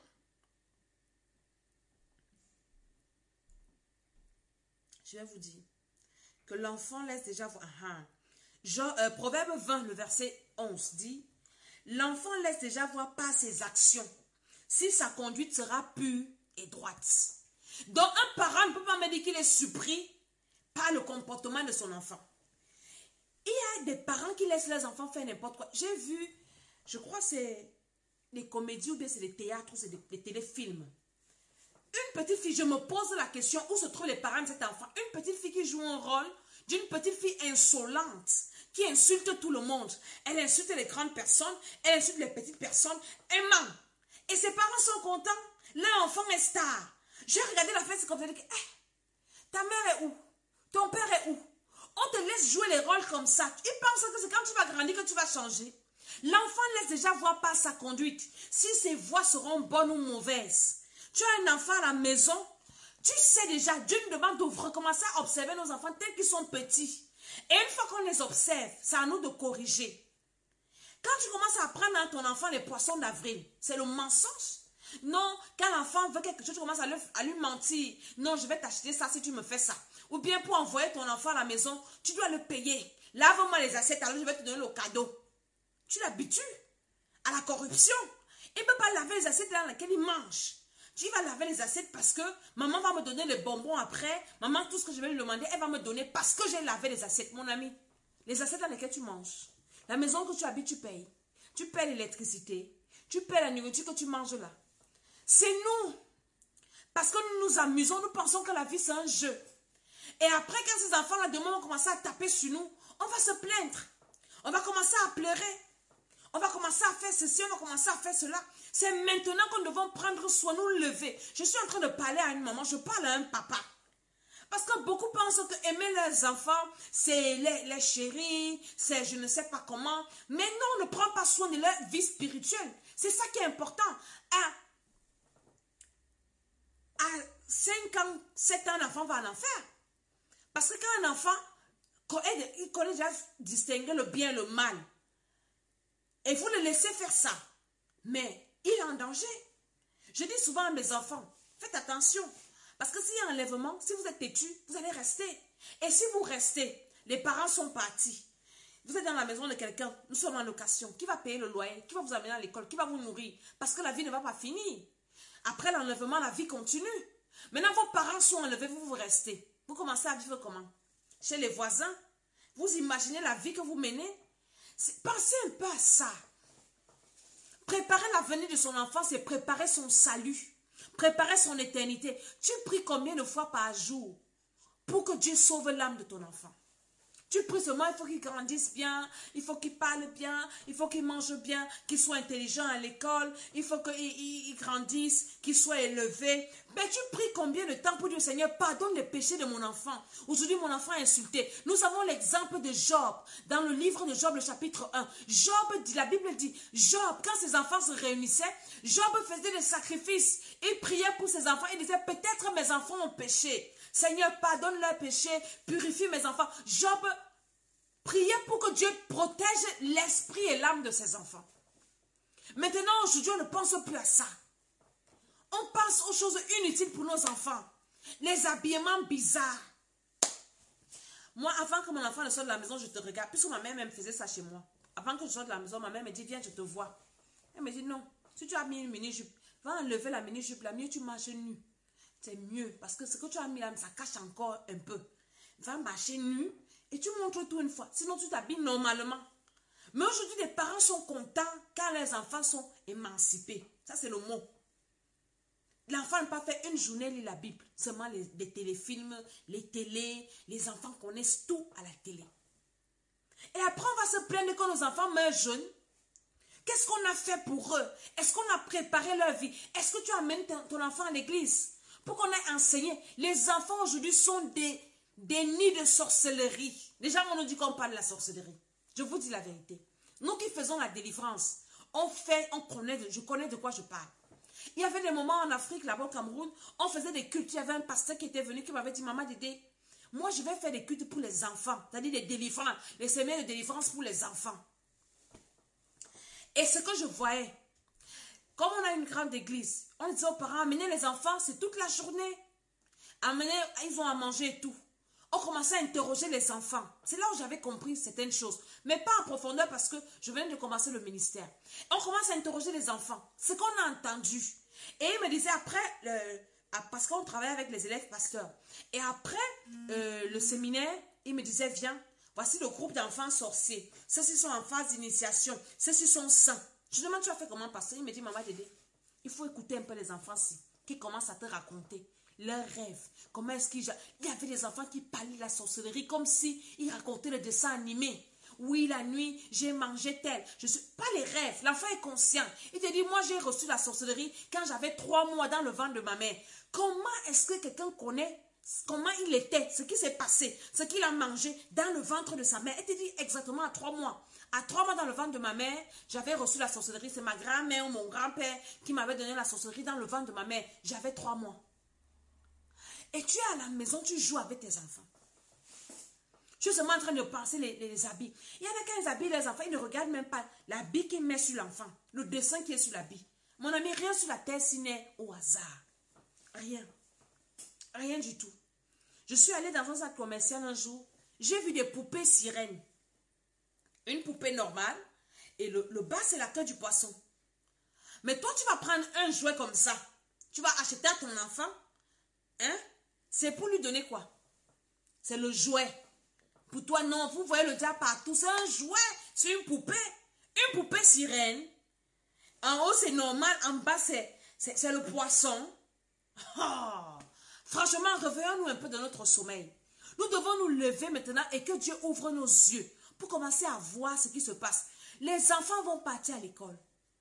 Je vais vous dire que l'enfant laisse déjà voir. Proverbe 20, le verset 11 dit, l'enfant laisse déjà voir par ses actions si sa conduite sera pure et droite. Donc, un parent ne peut pas me dire qu'il est surpris par le comportement de son enfant. Il y a des parents qui laissent leurs enfants faire n'importe quoi. J'ai vu, je crois que c'est des comédies ou bien c'est des théâtres ou c'est des téléfilms. Une petite fille, je me pose la question, où se trouvent les parents de cet enfant? Une petite fille qui joue un rôle d'une petite fille insolente, qui insulte tout le monde. Elle insulte les grandes personnes, elle insulte les petites personnes, elle ment. Et ses parents sont contents. L'enfant est star. J'ai regardé la fête, c'est comme ça, ta mère est où? Ton père est où? On te laisse jouer les rôles comme ça. Ils pensent que c'est quand tu vas grandir que tu vas changer. L'enfant laisse déjà voir par sa conduite si ses voies seront bonnes ou mauvaises. Tu as un enfant à la maison, tu sais déjà, Dieu nous demande de recommencer à observer nos enfants tels qu'ils sont petits. Et une fois qu'on les observe, c'est à nous de corriger. Quand tu commences à apprendre à ton enfant les poissons d'avril, c'est le mensonge. Non, quand l'enfant veut quelque chose, tu commences à lui mentir. Non, je vais t'acheter ça si tu me fais ça. Ou bien pour envoyer ton enfant à la maison, tu dois le payer. Lave-moi les assiettes, alors je vais te donner le cadeau. Tu l'habitues à la corruption. Il ne peut pas laver les assiettes dans lesquelles il mange. Tu vas laver les assiettes parce que maman va me donner les bonbons après. Maman, tout ce que je vais lui demander, elle va me donner parce que j'ai lavé les assiettes. Mon ami, les assiettes dans lesquelles tu manges, la maison que tu habites, tu payes. Tu payes l'électricité. Tu payes la nourriture que tu manges là. C'est nous. Parce que nous nous amusons, nous pensons que la vie c'est un jeu. Et après, quand ces enfants-là demain vont commencer à taper sur nous, on va se plaindre. On va commencer à pleurer. On va commencer à faire ceci, on va commencer à faire cela. C'est maintenant qu'on devons prendre soin, nous lever. Je suis en train de parler à une maman, je parle à un papa. Parce que beaucoup pensent que aimer leurs enfants, c'est les chéris, c'est je ne sais pas comment. Mais non, on ne prend pas soin de leur vie spirituelle. C'est ça qui est important. À 5 ans, 7 ans, l'enfant va en enfer. Parce que quand un enfant, il connaît déjà distinguer le bien et le mal. Et vous le laissez faire ça. Mais il est en danger. Je dis souvent à mes enfants, faites attention. Parce que s'il y a un enlèvement, si vous êtes têtu, vous allez rester. Et si vous restez, les parents sont partis. Vous êtes dans la maison de quelqu'un, nous sommes en location. Qui va payer le loyer? Qui va vous amener à l'école? Qui va vous nourrir? Parce que la vie ne va pas finir. Après l'enlèvement, la vie continue. Maintenant, vos parents sont enlevés, vous restez. Vous commencez à vivre comment? Chez les voisins? Vous imaginez la vie que vous menez? Pensez un peu à ça. Préparer l'avenir de son enfant, c'est préparer son salut. Préparer son éternité. Tu pries combien de fois par jour pour que Dieu sauve l'âme de ton enfant? Tu pries seulement, il faut qu'il grandisse bien, il faut qu'il parle bien, il faut qu'il mange bien, qu'il soit intelligent à l'école, il faut qu'il grandisse, qu'il soit élevé. Mais tu pries combien de temps pour dire, Seigneur, pardonne les péchés de mon enfant. Aujourd'hui, mon enfant est insulté. Nous avons l'exemple de Job, dans le livre de Job, le chapitre 1. Job dit, la Bible dit, Job, quand ses enfants se réunissaient, Job faisait des sacrifices. Il priait pour ses enfants, il disait, peut-être mes enfants ont péché. Seigneur, pardonne leurs péchés, purifie mes enfants. Job priait pour que Dieu protège l'esprit et l'âme de ses enfants. Maintenant, aujourd'hui, on ne pense plus à ça. On pense aux choses inutiles pour nos enfants. Les habillements bizarres. Moi, avant que mon enfant ne sorte de la maison, je te regarde. Puisque ma mère me faisait ça chez moi. Avant que je sorte de la maison, ma mère me dit, viens, je te vois. Elle me dit, non, si tu as mis une mini-jupe, va enlever la mini-jupe, là, mieux tu marches nu. C'est mieux, parce que ce que tu as mis là, ça cache encore un peu. Va marcher nu et tu montres tout une fois. Sinon, tu t'habilles normalement. Mais aujourd'hui, les parents sont contents quand les enfants sont émancipés. Ça, c'est le mot. L'enfant n'a pas fait une journée lire la Bible. Seulement les téléfilms, les télés, les enfants connaissent tout à la télé. Et après, on va se plaindre que nos enfants meurent jeunes. Qu'est-ce qu'on a fait pour eux? Est-ce qu'on a préparé leur vie? Est-ce que tu amènes ton enfant à l'église? Pour qu'on ait enseigné. Les enfants aujourd'hui sont des nids de sorcellerie. Déjà, on nous dit qu'on parle de la sorcellerie. Je vous dis la vérité. Nous qui faisons la délivrance, je connais de quoi je parle. Il y avait des moments en Afrique, là-bas au Cameroun, on faisait des cultes. Il y avait un pasteur qui était venu, qui m'avait dit, maman Dédé, moi je vais faire des cultes pour les enfants. C'est-à-dire des délivrances, les semaines de délivrance pour les enfants. Et ce que je voyais, comme on a une grande église, on disait aux parents, amenez les enfants, c'est toute la journée. Amenez, ils ont à manger et tout. On commençait à interroger les enfants. C'est là où j'avais compris certaines choses. Mais pas en profondeur parce que je viens de commencer le ministère. On commence à interroger les enfants. Ce qu'on a entendu. Et il me disait après, parce qu'on travaille avec les élèves pasteurs. Et après le séminaire, il me disait, viens, voici le groupe d'enfants sorciers. Ceux-ci sont en phase d'initiation. Ceux-ci sont saints. Je demande, tu as fait comment pasteur? Il me dit, maman Dédé, il faut écouter un peu les enfants-ci qui commencent à te raconter leurs rêves. Comment est-ce qu'il y avait des enfants qui parlaient de la sorcellerie comme si ils racontaient le dessin animé. Oui, la nuit, j'ai mangé tel. Je suis pas les rêves. L'enfant est conscient. Il te dit, moi, j'ai reçu la sorcellerie quand j'avais 3 mois dans le ventre de ma mère. Comment est-ce que quelqu'un connaît comment il était, ce qui s'est passé, ce qu'il a mangé dans le ventre de sa mère? Il te dit exactement à 3 mois. À 3 mois dans le ventre de ma mère, j'avais reçu la sorcellerie. C'est ma grand-mère ou mon grand-père qui m'avait donné la sorcellerie dans le ventre de ma mère. J'avais 3 mois. Et tu es à la maison, tu joues avec tes enfants. Je suis seulement en train de penser les habits. Il y en a quand ils habillent les enfants, ils ne regardent même pas l'habit qu'ils mettent sur l'enfant, le dessin qui est sur l'habit. Mon ami, rien sur la terre s'il n'est au hasard. Rien. Rien du tout. Je suis allée dans un centre commercial un jour, j'ai vu des poupées sirènes. Une poupée normale Et le bas, c'est la queue du poisson. Mais toi, tu vas prendre un jouet comme ça. Tu vas acheter à ton enfant. Hein? C'est pour lui donner quoi? C'est le jouet. Pour toi, non. Vous voyez le diable partout. C'est un jouet. C'est une poupée. Une poupée sirène. En haut, c'est normal. En bas, c'est le poisson. Oh. Franchement, revenons-nous un peu de notre sommeil. Nous devons nous lever maintenant et que Dieu ouvre nos yeux pour commencer à voir ce qui se passe. Les enfants vont partir à l'école.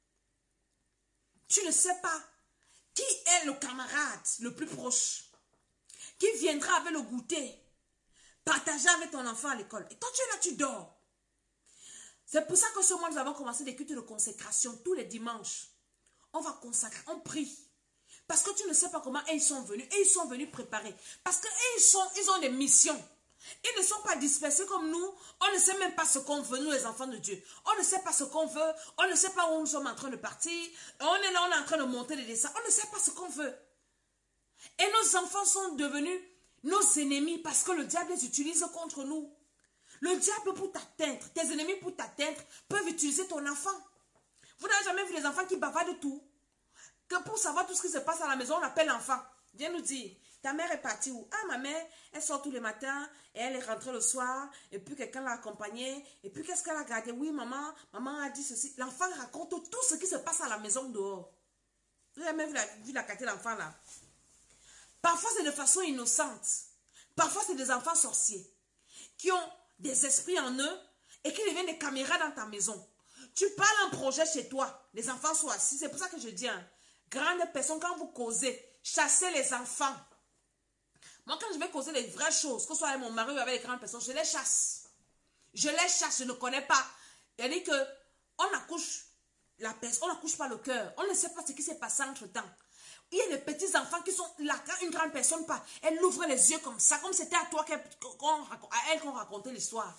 Tu ne sais pas qui est le camarade le plus proche qui viendra avec le goûter, partager avec ton enfant à l'école. Et toi, tu es là, tu dors. C'est pour ça que ce mois, nous avons commencé des cultes de consécration tous les dimanches. On va consacrer, on prie. Parce que tu ne sais pas comment ils sont venus. Et ils sont venus préparer. Parce qu'ils ont des missions. Ils ne sont pas dispersés comme nous. On ne sait même pas ce qu'on veut, nous les enfants de Dieu. On ne sait pas ce qu'on veut. On ne sait pas où nous sommes en train de partir. On est là, on est en train de monter les dessins. On ne sait pas ce qu'on veut. Et nos enfants sont devenus nos ennemis parce que le diable les utilise contre nous. Le diable pour t'atteindre, tes ennemis pour t'atteindre, peuvent utiliser ton enfant. Vous n'avez jamais vu les enfants qui bavardent de tout? Que pour savoir tout ce qui se passe à la maison, on appelle l'enfant. Viens nous dire, ta mère est partie où? Ah, ma mère, elle sort tous les matins et elle est rentrée le soir. Et puis quelqu'un l'a accompagnée. Et puis qu'est-ce qu'elle a gardé? Oui, maman a dit ceci. L'enfant raconte tout ce qui se passe à la maison dehors. Vous avez jamais vu la quartier d'enfant là? Parfois, c'est de façon innocente. Parfois, c'est des enfants sorciers qui ont des esprits en eux et qui deviennent des caméras dans ta maison. Tu parles un projet chez toi, les enfants sont assis. C'est pour ça que je dis, hein, grande personne, quand vous causez, chassez les enfants. Moi, quand je vais causer les vraies choses, que ce soit avec mon mari ou avec les grandes personnes, je les chasse. Je les chasse, je ne connais pas. C'est-à-dire qu'on accouche la personne, on n'accouche pas le cœur. On ne sait pas ce qui s'est passé entre-temps. Il y a des petits enfants qui sont là, quand une grande personne part, elle ouvre les yeux comme ça, comme c'était à toi, à elle qu'on racontait l'histoire.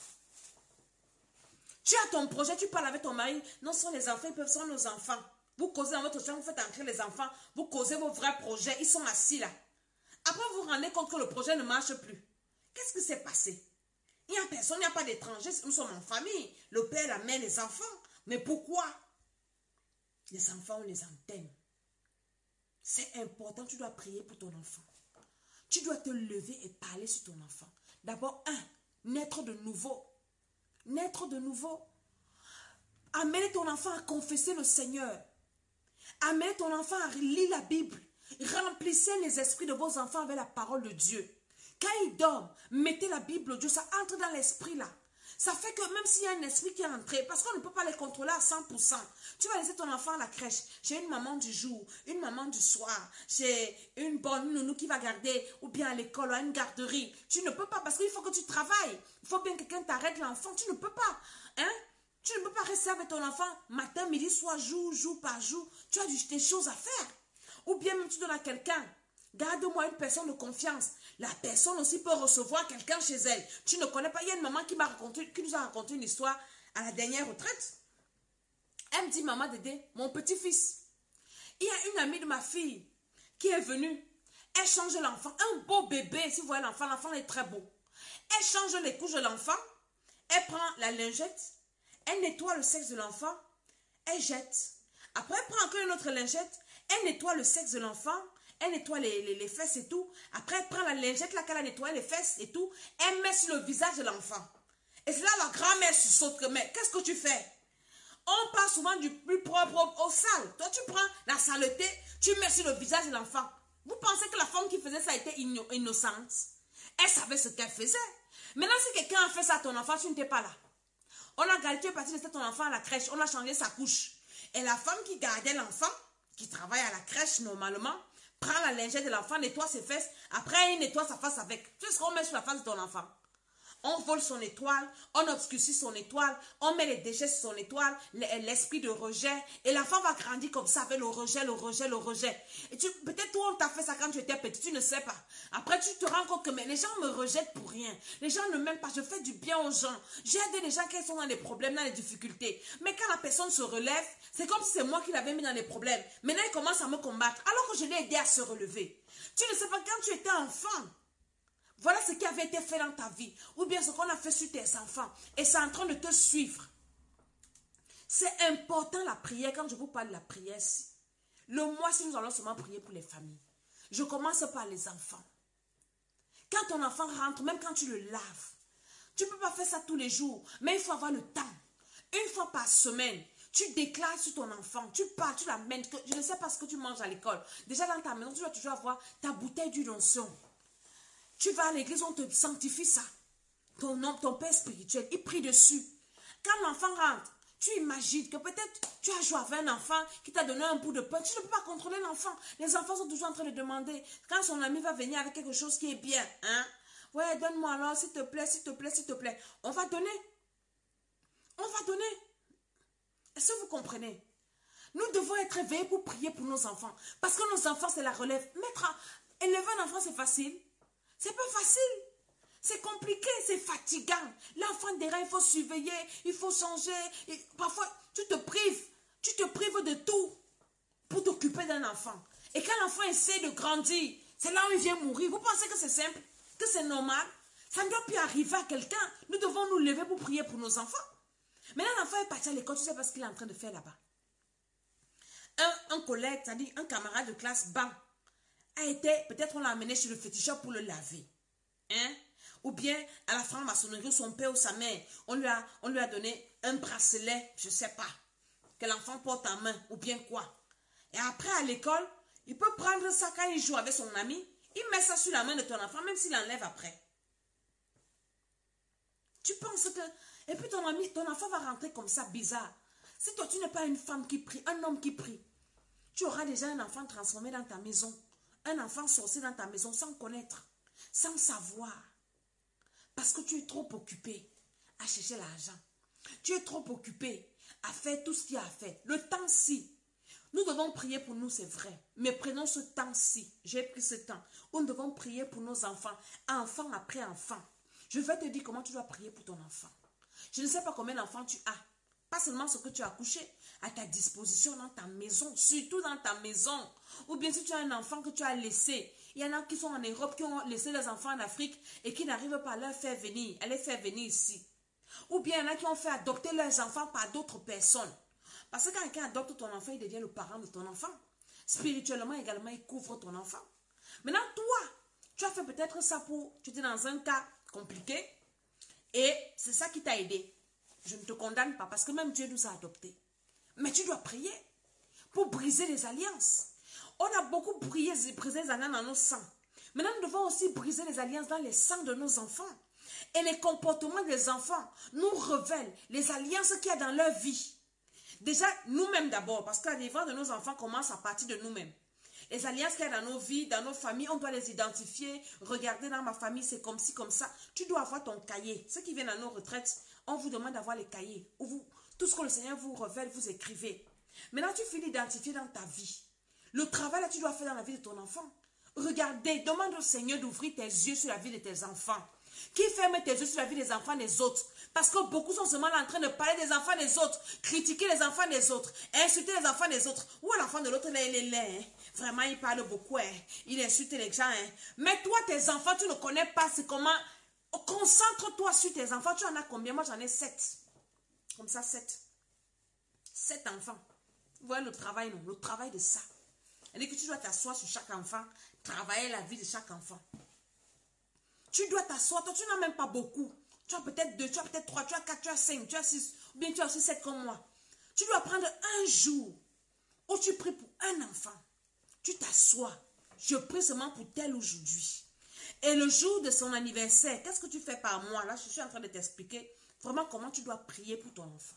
Tu as ton projet, tu parles avec ton mari. Non, ce sont les enfants, ils peuvent sont nos enfants. Vous causez dans votre chambre, vous faites entrer les enfants, vous causez vos vrais projets, ils sont assis là. Après, vous vous rendez compte que le projet ne marche plus. Qu'est-ce qui s'est passé? Il n'y a personne, il n'y a pas d'étrangers, nous sommes en famille. Le père, la mère, les enfants. Mais pourquoi? Les enfants, on les antenne. C'est important, tu dois prier pour ton enfant. Tu dois te lever et parler sur ton enfant. D'abord, naître de nouveau. Naître de nouveau. Amener ton enfant à confesser le Seigneur. Amener ton enfant à lire la Bible. Remplissez les esprits de vos enfants avec la parole de Dieu. Quand ils dorment, mettez la Bible de Dieu, ça entre dans l'esprit là. Ça fait que même s'il y a un esprit qui est entré, parce qu'on ne peut pas les contrôler à 100%, tu vas laisser ton enfant à la crèche. J'ai une maman du jour, une maman du soir, j'ai une bonne nounou qui va garder, ou bien à l'école, à une garderie. Tu ne peux pas, parce qu'il faut que tu travailles. Il faut bien que quelqu'un t'arrête l'enfant. Tu ne peux pas. Hein? Tu ne peux pas rester avec ton enfant matin, midi, soir, jour par jour. Tu as des choses à faire. Ou bien même tu donnes à quelqu'un. Garde-moi une personne de confiance. La personne aussi peut recevoir quelqu'un chez elle. Tu ne connais pas. Il y a une maman qui nous a raconté une histoire à la dernière retraite. Elle me dit, maman Dédé, mon petit-fils, il y a une amie de ma fille qui est venue. Elle change l'enfant. Un beau bébé. Si vous voyez l'enfant, l'enfant est très beau. Elle change les couches de l'enfant. Elle prend la lingette. Elle nettoie le sexe de l'enfant. Elle jette. Après, elle prend encore une autre lingette. Elle nettoie le sexe de l'enfant. Elle nettoie les fesses et tout. Après, elle prend la lingette là qu'elle a nettoyé les fesses et tout. Elle met sur le visage de l'enfant. Et c'est là la grand-mère saute. Mais qu'est-ce que tu fais? On parle souvent du plus propre au sale. Toi, tu prends la saleté, tu mets sur le visage de l'enfant. Vous pensez que la femme qui faisait ça était innocente? Elle savait ce qu'elle faisait. Maintenant, si quelqu'un a fait ça à ton enfant, tu n'étais pas là. On a gardé, tu es parti laisser ton enfant à la crèche. On a changé sa couche. Et la femme qui gardait l'enfant, qui travaille à la crèche normalement, prend la lingette de l'enfant, nettoie ses fesses. Après, il nettoie sa face avec. Tu sais ce qu'on met sur la face de ton enfant? On vole son étoile, on obscurcit son étoile, on met les déchets sur son étoile, l'esprit de rejet. Et l'enfant va grandir comme ça avec le rejet, le rejet, le rejet. Et peut-être toi, on t'a fait ça quand tu étais petit, tu ne sais pas. Après, tu te rends compte que mais les gens me rejettent pour rien. Les gens ne m'aiment pas, je fais du bien aux gens. J'ai aidé les gens qui sont dans des problèmes, dans des difficultés. Mais quand la personne se relève, c'est comme si c'est moi qui l'avais mis dans les problèmes. Maintenant, il commence à me combattre, alors que je l'ai aidé à se relever. Tu ne sais pas, quand tu étais enfant, voilà ce qui avait été fait dans ta vie. Ou bien ce qu'on a fait sur tes enfants. Et c'est en train de te suivre. C'est important la prière. Quand je vous parle de la prière, le mois, si nous allons seulement prier pour les familles. Je commence par les enfants. Quand ton enfant rentre, même quand tu le laves, tu ne peux pas faire ça tous les jours, mais il faut avoir le temps. Une fois par semaine, tu déclares sur ton enfant, tu parles, tu l'amènes. Je ne sais pas ce que tu manges à l'école. Déjà dans ta maison, tu dois toujours avoir ta bouteille d'huile d'onction. Tu vas à l'église, on te sanctifie ça. Ton père spirituel, il prie dessus. Quand l'enfant rentre, tu imagines que peut-être tu as joué avec un enfant qui t'a donné un bout de pain. Tu ne peux pas contrôler l'enfant. Les enfants sont toujours en train de demander. Quand son ami va venir avec quelque chose qui est bien, hein? Ouais, donne-moi alors, s'il te plaît, s'il te plaît, s'il te plaît. On va donner. On va donner. Est-ce que vous comprenez? Nous devons être éveillés pour prier pour nos enfants. Parce que nos enfants, c'est la relève. Élever un enfant, c'est facile. C'est pas facile. C'est compliqué, c'est fatigant. L'enfant derrière, il faut surveiller, il faut changer. Et parfois, tu te prives de tout pour t'occuper d'un enfant. Et quand l'enfant essaie de grandir, c'est là où il vient mourir. Vous pensez que c'est simple, que c'est normal? Ça ne doit plus arriver à quelqu'un. Nous devons nous lever pour prier pour nos enfants. Maintenant, l'enfant est parti à l'école, tu sais pas ce qu'il est en train de faire là-bas. Un collègue, c'est-à-dire un camarade de classe bas, a été, peut-être on l'a amené chez le féticheur pour le laver. Hein? Ou bien à la franc-maçonnerie, son père ou sa mère, on lui a donné un bracelet, je ne sais pas, que l'enfant porte en main, ou bien quoi. Et après à l'école, il peut prendre ça quand il joue avec son ami, il met ça sur la main de ton enfant, même s'il enlève après. Tu penses que... Et puis ton enfant va rentrer comme ça, bizarre. Si toi tu n'es pas une femme qui prie, un homme qui prie, tu auras déjà un enfant transformé dans ta maison, un enfant sorcier dans ta maison sans connaître, sans savoir. Parce que tu es trop occupé à chercher l'argent. Tu es trop occupé à faire tout ce qu'il y a à faire. Le temps-ci, nous devons prier pour nous, c'est vrai. Mais prenons ce temps-ci. J'ai pris ce temps. Où nous devons prier pour nos enfants, enfant après enfant. Je vais te dire comment tu dois prier pour ton enfant. Je ne sais pas combien d'enfants tu as. Pas seulement ce que tu as accouché, à ta disposition dans ta maison, surtout dans ta maison. Ou bien si tu as un enfant que tu as laissé. Il y en a qui sont en Europe, qui ont laissé les enfants en Afrique et qui n'arrivent pas à les faire venir ici. Ou bien il y en a qui ont fait adopter leurs enfants par d'autres personnes. Parce que quand quelqu'un adopte ton enfant, il devient le parent de ton enfant. Spirituellement également, il couvre ton enfant. Maintenant, toi, tu as fait peut-être ça tu étais dans un cas compliqué et c'est ça qui t'a aidé. Je ne te condamne pas parce que même Dieu nous a adoptés. Mais tu dois prier pour briser les alliances. On a beaucoup brisé les alliances dans nos sangs. Maintenant, nous devons aussi briser les alliances dans les sangs de nos enfants. Et les comportements des enfants nous révèlent les alliances qu'il y a dans leur vie. Déjà, nous-mêmes d'abord, parce que la délivrance de nos enfants commence à partir de nous-mêmes. Les alliances qu'il y a dans nos vies, dans nos familles, on doit les identifier. Regardez, dans ma famille, c'est comme ci, comme ça. Tu dois avoir ton cahier. Ceux qui viennent à nos retraites, on vous demande d'avoir les cahiers. Tout ce que le Seigneur vous révèle, vous écrivez. Maintenant, tu finis d'identifier dans ta vie. Le travail là, tu dois faire dans la vie de ton enfant. Regardez, demande au Seigneur d'ouvrir tes yeux sur la vie de tes enfants. Qui ferme tes yeux sur la vie des enfants des autres? Parce que beaucoup sont seulement là en train de parler des enfants des autres, critiquer les enfants des autres, insulter les enfants des autres. Ou l'enfant de l'autre, là, il est laid. Hein? Vraiment, il parle beaucoup. Hein? Il insulte les gens. Hein? Mais toi, tes enfants, tu ne connais pas. C'est comment... Concentre-toi sur tes enfants. Tu en as combien? Moi, j'en ai 7. Comme ça, 7. 7 enfants. Vous voyez le travail, non? Le travail de ça. C'est-à-dire que tu dois t'asseoir sur chaque enfant, travailler la vie de chaque enfant. Tu dois t'asseoir, toi tu n'as même pas beaucoup. Tu as peut-être 2, tu as peut-être 3, tu as 4, tu as 5, tu as 6, ou bien tu as aussi 7 comme moi. Tu dois prendre un jour où tu pries pour un enfant. Tu t'assois, je prie seulement pour tel aujourd'hui. Et le jour de son anniversaire, qu'est-ce que tu fais par mois? Là, je suis en train de t'expliquer vraiment comment tu dois prier pour ton enfant.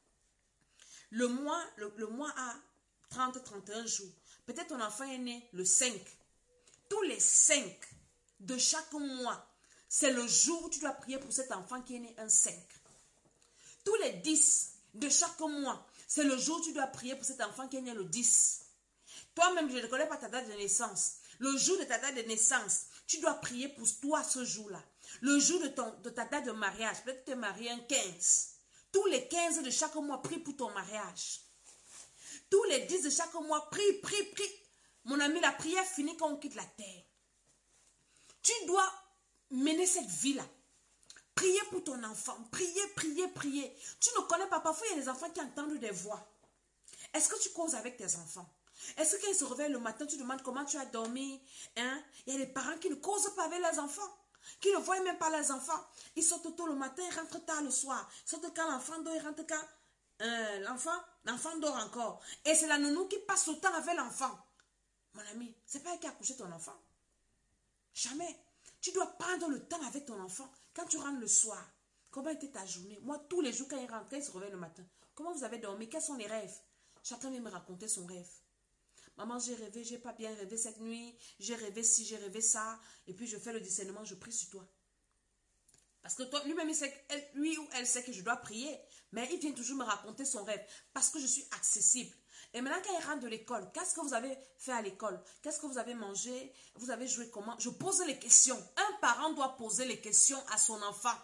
Le mois a 30-31 jours. Peut-être ton enfant est né le 5. Tous les 5 de chaque mois, c'est le jour où tu dois prier pour cet enfant qui est né un 5. Tous les 10 de chaque mois, c'est le jour où tu dois prier pour cet enfant qui est né le 10. Toi-même, je ne connais pas ta date de naissance. Le jour de ta date de naissance, tu dois prier pour toi ce jour-là. Le jour de ta date de mariage, peut-être que tu es marié un 15. Tous les 15 de chaque mois, prie pour ton mariage. Tous les 10 de chaque mois, prie, prie, prie. Mon ami, la prière finit quand on quitte la terre. Tu dois mener cette vie-là. Priez pour ton enfant. Priez, priez, priez. Tu ne connais pas. Parfois, il y a des enfants qui entendent des voix. Est-ce que tu causes avec tes enfants? Est-ce que quand ils se réveillent le matin, tu demandes comment tu as dormi? Hein? Il y a des parents qui ne causent pas avec leurs enfants, qui ne voient même pas leurs enfants. Ils sortent tôt le matin, ils rentrent tard le soir. Ils sortent quand l'enfant dort, ils rentrent quand l'enfant dort encore. Et c'est la nounou qui passe le temps avec l'enfant. Mon ami, c'est pas elle qui a couché ton enfant. Jamais. Tu dois prendre le temps avec ton enfant. Quand tu rentres le soir, comment était ta journée? Moi, tous les jours, quand il rentre, quand il se réveille le matin, comment vous avez dormi? Quels sont les rêves? Chacun vient me raconter son rêve. Maman, j'ai rêvé, j'ai pas bien rêvé cette nuit. J'ai rêvé ci, j'ai rêvé ça. Et puis, je fais le discernement, je prie sur toi. Parce que toi, lui-même, lui ou elle sait que je dois prier. Mais il vient toujours me raconter son rêve. Parce que je suis accessible. Et maintenant, quand il rentre de l'école, qu'est-ce que vous avez fait à l'école? Qu'est-ce que vous avez mangé? Vous avez joué comment? Je pose les questions. Un parent doit poser les questions à son enfant.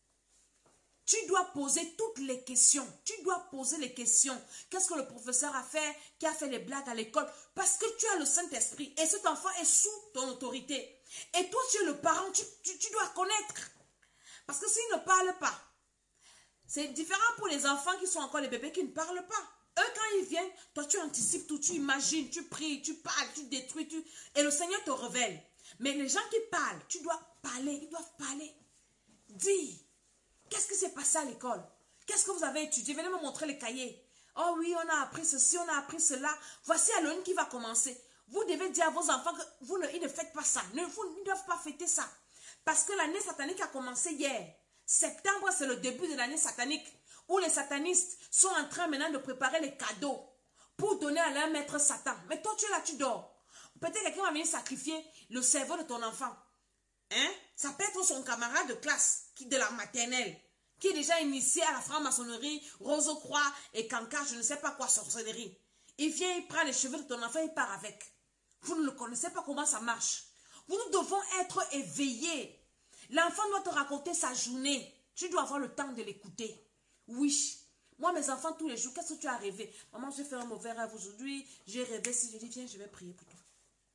Tu dois poser toutes les questions. Tu dois poser les questions. Qu'est-ce que le professeur a fait? Qui a fait les blagues à l'école? Parce que tu as le Saint-Esprit. Et cet enfant est sous ton autorité. Et toi, tu es le parent. Tu dois connaître. Parce que s'ils ne parlent pas, c'est différent pour les enfants qui sont encore les bébés qui ne parlent pas. Eux, quand ils viennent, toi, tu anticipes tout, tu imagines, tu pries, tu parles, tu détruis, et le Seigneur te révèle. Mais les gens qui parlent, tu dois parler, ils doivent parler. Dis, qu'est-ce qui s'est passé à l'école? Qu'est-ce que vous avez étudié? Venez me montrer les cahiers. Oh oui, on a appris ceci, on a appris cela. Voici Halloween qui va commencer. Vous devez dire à vos enfants que ils ne faites pas ça. Ils ne doivent pas fêter ça. Parce que l'année satanique a commencé hier. Septembre, c'est le début de l'année satanique. Où les satanistes sont en train maintenant de préparer les cadeaux pour donner à leur maître Satan. Mais toi, tu es là, tu dors. Peut-être quelqu'un va venir sacrifier le cerveau de ton enfant. Hein? Ça peut être son camarade de classe de la maternelle qui est déjà initié à la franc-maçonnerie, rose-croix et cancard, je ne sais pas quoi, sorcellerie. Il vient, il prend les cheveux de ton enfant, il part avec. Vous ne le connaissez pas comment ça marche. Nous devons être éveillés. L'enfant doit te raconter sa journée. Tu dois avoir le temps de l'écouter. Oui. Moi, mes enfants, tous les jours, qu'est-ce que tu as rêvé? Maman, j'ai fait un mauvais rêve aujourd'hui. J'ai rêvé. Si je dis, viens, je vais prier pour toi.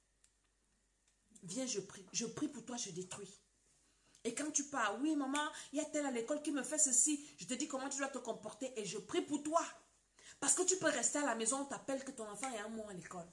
Viens, je prie. Je prie pour toi, je détruis. Et quand tu pars, oui, maman, il y a tel à l'école qui me fait ceci. Je te dis comment tu dois te comporter et je prie pour toi. Parce que tu peux rester à la maison, on t'appelle que ton enfant est un mois à l'école.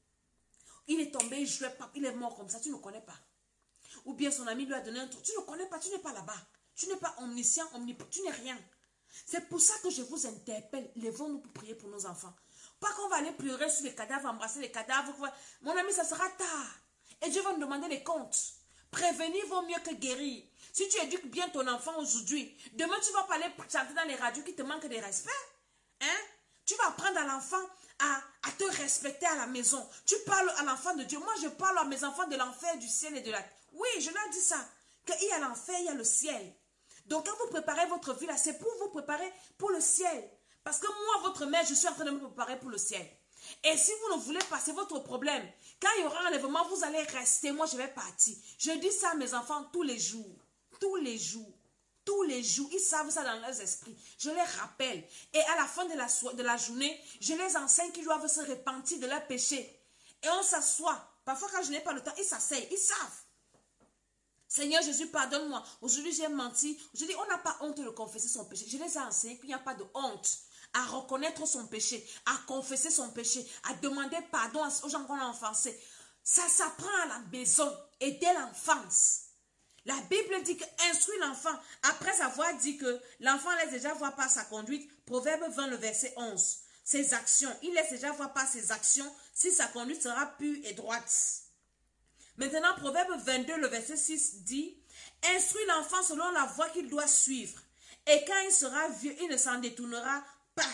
Il est tombé, il est mort comme ça, tu ne connais pas. Ou bien son ami lui a donné un truc, tu ne connais pas, tu n'es pas là-bas. Tu n'es pas omniscient, omnipotent, tu n'es rien. C'est pour ça que je vous interpelle, levons-nous pour prier pour nos enfants. Pas qu'on va aller pleurer sur les cadavres, embrasser les cadavres. Mon ami, ça sera tard. Et Dieu va nous demander des comptes. Prévenir vaut mieux que guérir. Si tu éduques bien ton enfant aujourd'hui, demain tu vas pas aller chanter dans les radios qui te manquent de respect. Hein? Tu vas apprendre à l'enfant à te respecter à la maison. Tu parles à l'enfant de Dieu. Moi, je parle à mes enfants de l'enfer, du ciel et de la... Oui, je leur dis ça. Qu'il y a l'enfer, il y a le ciel. Donc, quand vous préparez votre vie là, c'est pour vous préparer pour le ciel. Parce que moi, votre mère, je suis en train de me préparer pour le ciel. Et si vous ne voulez pas, c'est votre problème. Quand il y aura un enlèvement, vous allez rester. Moi, je vais partir. Je dis ça à mes enfants tous les jours. Tous les jours. Tous les jours. Ils savent ça dans leurs esprits. Je les rappelle. Et à la fin de la journée, je les enseigne qu'ils doivent se repentir de leurs péchés. Et on s'assoit. Parfois, quand je n'ai pas le temps, ils s'asseyent. Ils savent. Seigneur Jésus, pardonne-moi. Aujourd'hui, j'ai menti. Je dis, on n'a pas honte de confesser son péché. Je les ai enseignés qu'il n'y a pas de honte à reconnaître son péché, à confesser son péché, à demander pardon aux gens qu'on a offensés. Ça s'apprend à la maison et dès l'enfance. La Bible dit que instruit l'enfant après avoir dit que l'enfant laisse déjà voir par sa conduite. Proverbe 20, le verset 11. Ses actions. Il laisse déjà voir par ses actions si sa conduite sera pure et droite. Maintenant, Proverbe 22, le verset 6 dit, instruis l'enfant selon la voie qu'il doit suivre. Et quand il sera vieux, il ne s'en détournera pas.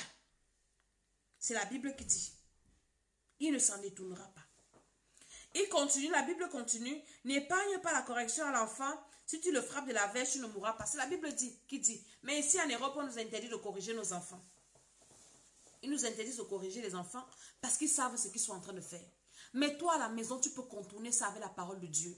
C'est la Bible qui dit. Il ne s'en détournera pas. Il continue, la Bible continue, n'épargne pas la correction à l'enfant. Si tu le frappes de la verge, tu ne mourras pas. C'est la Bible qui dit. Mais ici en Europe, on nous interdit de corriger nos enfants. Ils nous interdisent de corriger les enfants parce qu'ils savent ce qu'ils sont en train de faire. Mais toi, à la maison, tu peux contourner ça avec la parole de Dieu.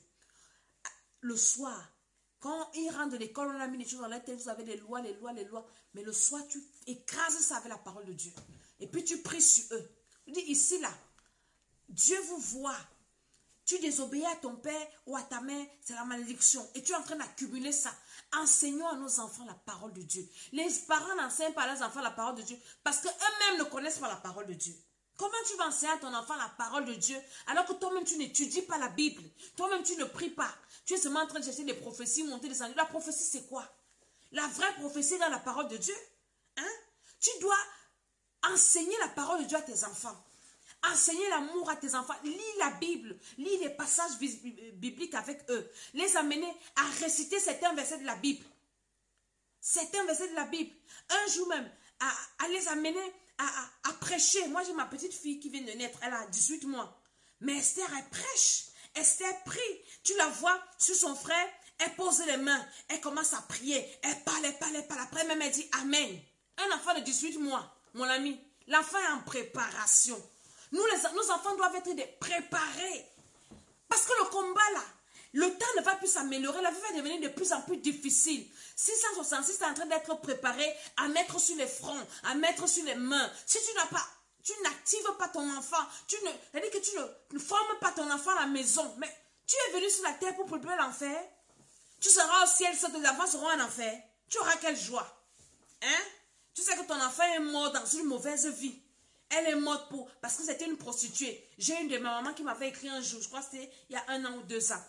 Le soir, quand ils rentrent de l'école, on a mis des choses dans la tête, vous avez les lois. Mais le soir, tu écrases ça avec la parole de Dieu. Et puis tu pries sur eux. Tu dis, ici, là, Dieu vous voit. Tu désobéis à ton père ou à ta mère, c'est la malédiction. Et tu es en train d'accumuler ça. Enseignons à nos enfants la parole de Dieu. Les parents n'enseignent pas à leurs enfants la parole de Dieu parce qu'eux-mêmes ne connaissent pas la parole de Dieu. Comment tu vas enseigner à ton enfant la parole de Dieu alors que toi-même tu n'étudies pas la Bible? Toi-même tu ne pries pas. Tu es seulement en train de chercher des prophéties, monter, descendre. La prophétie c'est quoi? La vraie prophétie dans la parole de Dieu. Hein? Tu dois enseigner la parole de Dieu à tes enfants. Enseigner l'amour à tes enfants. Lis la Bible. Lis les passages bibliques avec eux. Les amener à réciter certains versets de la Bible. Certains versets de la Bible. Un jour même, à les amener à prêcher. Moi, j'ai ma petite fille qui vient de naître. Elle a 18 mois. Mais Esther, elle prêche. Esther prie. Tu la vois sur son frère. Elle pose les mains. Elle commence à prier. Elle parle, elle parle, elle parle. Après, même, elle dit Amen. Un enfant de 18 mois, mon ami. L'enfant est en préparation. Nos enfants doivent être préparés. Parce que le combat là, le temps ne va plus s'améliorer. La vie va devenir de plus en plus difficile. 666 est en train d'être préparé à mettre sur les fronts, à mettre sur les mains. Si tu n'actives pas ton enfant, c'est-à-dire que tu ne formes pas ton enfant à la maison, mais tu es venu sur la terre pour préparer l'enfer. Tu seras au ciel, tes enfants seront en enfer. Tu auras quelle joie? Hein? Tu sais que ton enfant est mort dans une mauvaise vie. Elle est morte parce que c'était une prostituée. J'ai une de ma maman qui m'avait écrit un jour, je crois que c'était il y a 1 an ou 2 ans.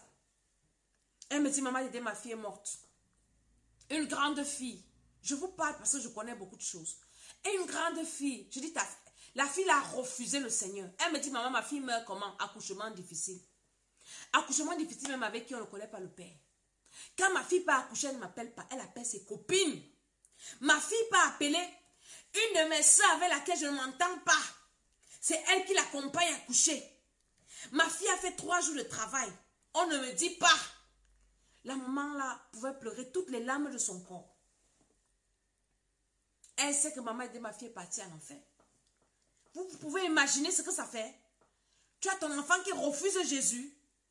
Elle me dit, maman, ma fille est morte. Une grande fille. Je vous parle parce que je connais beaucoup de choses. Et une grande fille. Je dis, la fille a refusé le Seigneur. Elle me dit, maman, ma fille meurt comment? Accouchement difficile. Accouchement difficile même avec qui on ne connaît pas le père. Quand ma fille part accoucher, elle ne m'appelle pas. Elle appelle ses copines. Ma fille part appeler une de mes soeurs avec laquelle je ne m'entends pas. C'est elle qui l'accompagne à coucher. Ma fille a fait 3 jours de travail. On ne me dit pas. La maman là pouvait pleurer toutes les larmes de son corps. Elle sait que maman a dit ma fille est partie en enfer. Vous pouvez imaginer ce que ça fait. Tu as ton enfant qui refuse Jésus.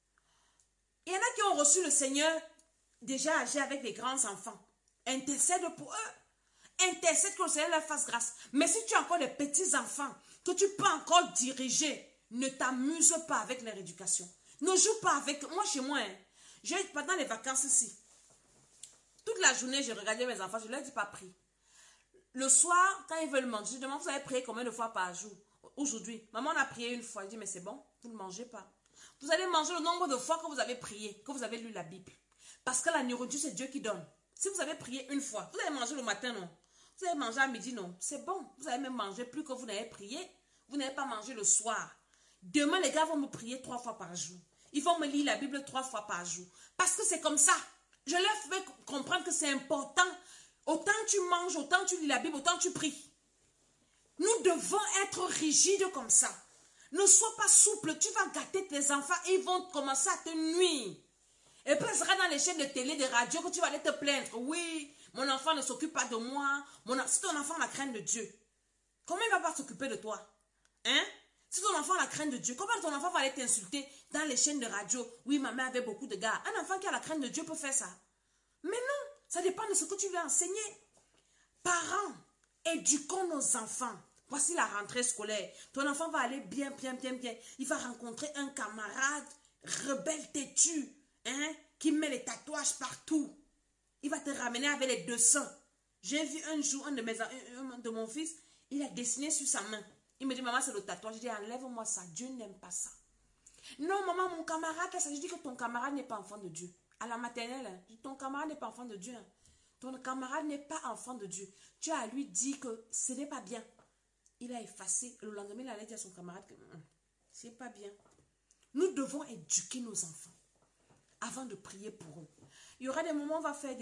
Il y en a qui ont reçu le Seigneur déjà âgés avec les grands enfants. Intercède pour eux. Intercède que le Seigneur leur fasse grâce. Mais si tu as encore des petits enfants que tu peux encore diriger, ne t'amuse pas avec leur éducation. Ne joue pas avec. Moi, chez moi, pendant les vacances ici, toute la journée, je regardais mes enfants, je ne leur dis pas prie. Le soir, quand ils veulent manger, je demande, vous avez prié combien de fois par jour? Aujourd'hui, maman on a prié 1 fois. Je dis, mais c'est bon, vous ne mangez pas. Vous allez manger le nombre de fois que vous avez prié, que vous avez lu la Bible. Parce que la nourriture, c'est Dieu qui donne. Si vous avez prié 1 fois, vous allez manger le matin, non? Vous allez manger à midi, non? C'est bon. Vous allez même manger plus que vous n'avez prié. Vous n'avez pas mangé le soir. Demain, les gars vont me prier 3 fois par jour. Ils vont me lire la Bible 3 fois par jour. Parce que c'est comme ça. Je leur fais comprendre que c'est important. Autant tu manges, autant tu lis la Bible, autant tu pries. Nous devons être rigides comme ça. Ne sois pas souple. Tu vas gâter tes enfants et ils vont commencer à te nuire. Et puis, ce sera dans les chaînes de télé, de radio que tu vas aller te plaindre. Oui, mon enfant ne s'occupe pas de moi. Si ton enfant a la crainte de Dieu, comment il ne va pas s'occuper de toi? Hein? Si ton enfant a la crainte de Dieu, comment ton enfant va aller t'insulter dans les chaînes de radio? Oui, ma mère avait beaucoup de gars. Un enfant qui a la crainte de Dieu peut faire ça. Mais non, ça dépend de ce que tu lui as enseigné. Parents, éduquons nos enfants. Voici la rentrée scolaire. Ton enfant va aller bien. Il va rencontrer un camarade rebelle têtu, hein, qui met les tatouages partout. Il va te ramener avec les 200. J'ai vu un jour un de mon fils, il a dessiné sur sa main. Il me dit, maman, c'est le tatouage. Je dis, enlève-moi ça. Dieu n'aime pas ça. Non, maman, mon camarade, ça. Je dis que ton camarade n'est pas enfant de Dieu. À la maternelle, hein, ton camarade n'est pas enfant de Dieu. Hein. Ton camarade n'est pas enfant de Dieu. Tu as à lui dit que ce n'est pas bien. Il a effacé. Le lendemain, il allait dire à son camarade que c'est pas bien. Nous devons éduquer nos enfants avant de prier pour eux. Il y aura des moments où on va faire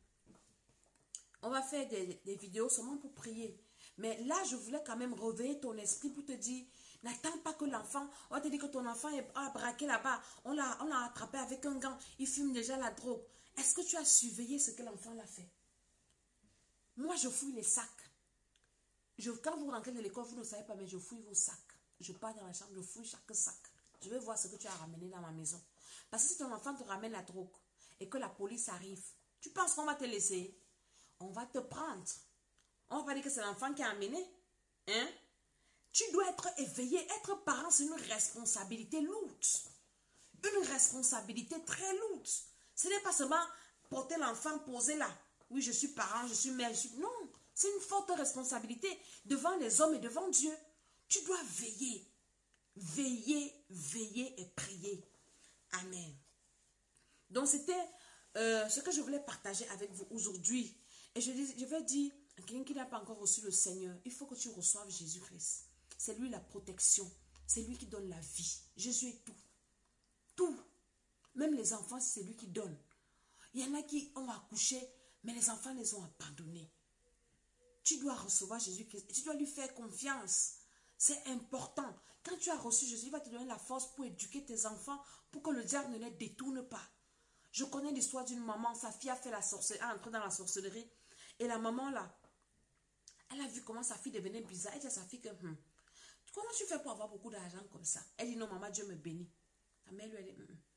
des vidéos seulement pour prier. Mais là, je voulais quand même réveiller ton esprit pour te dire, n'attends pas que l'enfant, on va te dire que ton enfant a braqué là-bas, on l'a attrapé avec un gant, il fume déjà la drogue. Est-ce que tu as surveillé ce que l'enfant l'a fait? Moi, je fouille les sacs. Quand vous rentrez de l'école, vous ne savez pas, mais je fouille vos sacs. Je pars dans la chambre, je fouille chaque sac. Je vais voir ce que tu as ramené dans ma maison. Parce que si ton enfant te ramène la drogue et que la police arrive, tu penses qu'on va te laisser? On va te prendre. On va pas dire que c'est l'enfant qui a amené. Hein? Tu dois être éveillé. Être parent, c'est une responsabilité lourde. une responsabilité très lourde. Ce n'est pas seulement porter l'enfant, poser là. Oui, je suis parent, je suis mère, je suis... Non, c'est une forte responsabilité devant les hommes et devant Dieu. Tu dois veiller, veiller, veiller et prier. Amen. Donc, c'était ce que je voulais partager avec vous aujourd'hui. Et je vais dire à quelqu'un qui n'a pas encore reçu le Seigneur, il faut que tu reçoives Jésus-Christ. C'est lui la protection. C'est lui qui donne la vie. Jésus est tout. Tout. Même les enfants, c'est lui qui donne. Il y en a qui ont accouché, mais les enfants les ont abandonnés. Tu dois recevoir Jésus-Christ. Tu dois lui faire confiance. C'est important. Quand tu as reçu Jésus, il va te donner la force pour éduquer tes enfants, pour que le diable ne les détourne pas. Je connais l'histoire d'une maman, sa fille a fait la sorcellerie, a entré dans la sorcellerie. Et la maman là, elle a vu comment sa fille devenait bizarre. Elle dit à sa fille que, comment tu fais pour avoir beaucoup d'argent comme ça? Elle dit non, maman, Dieu me bénit. La mère lui a dit,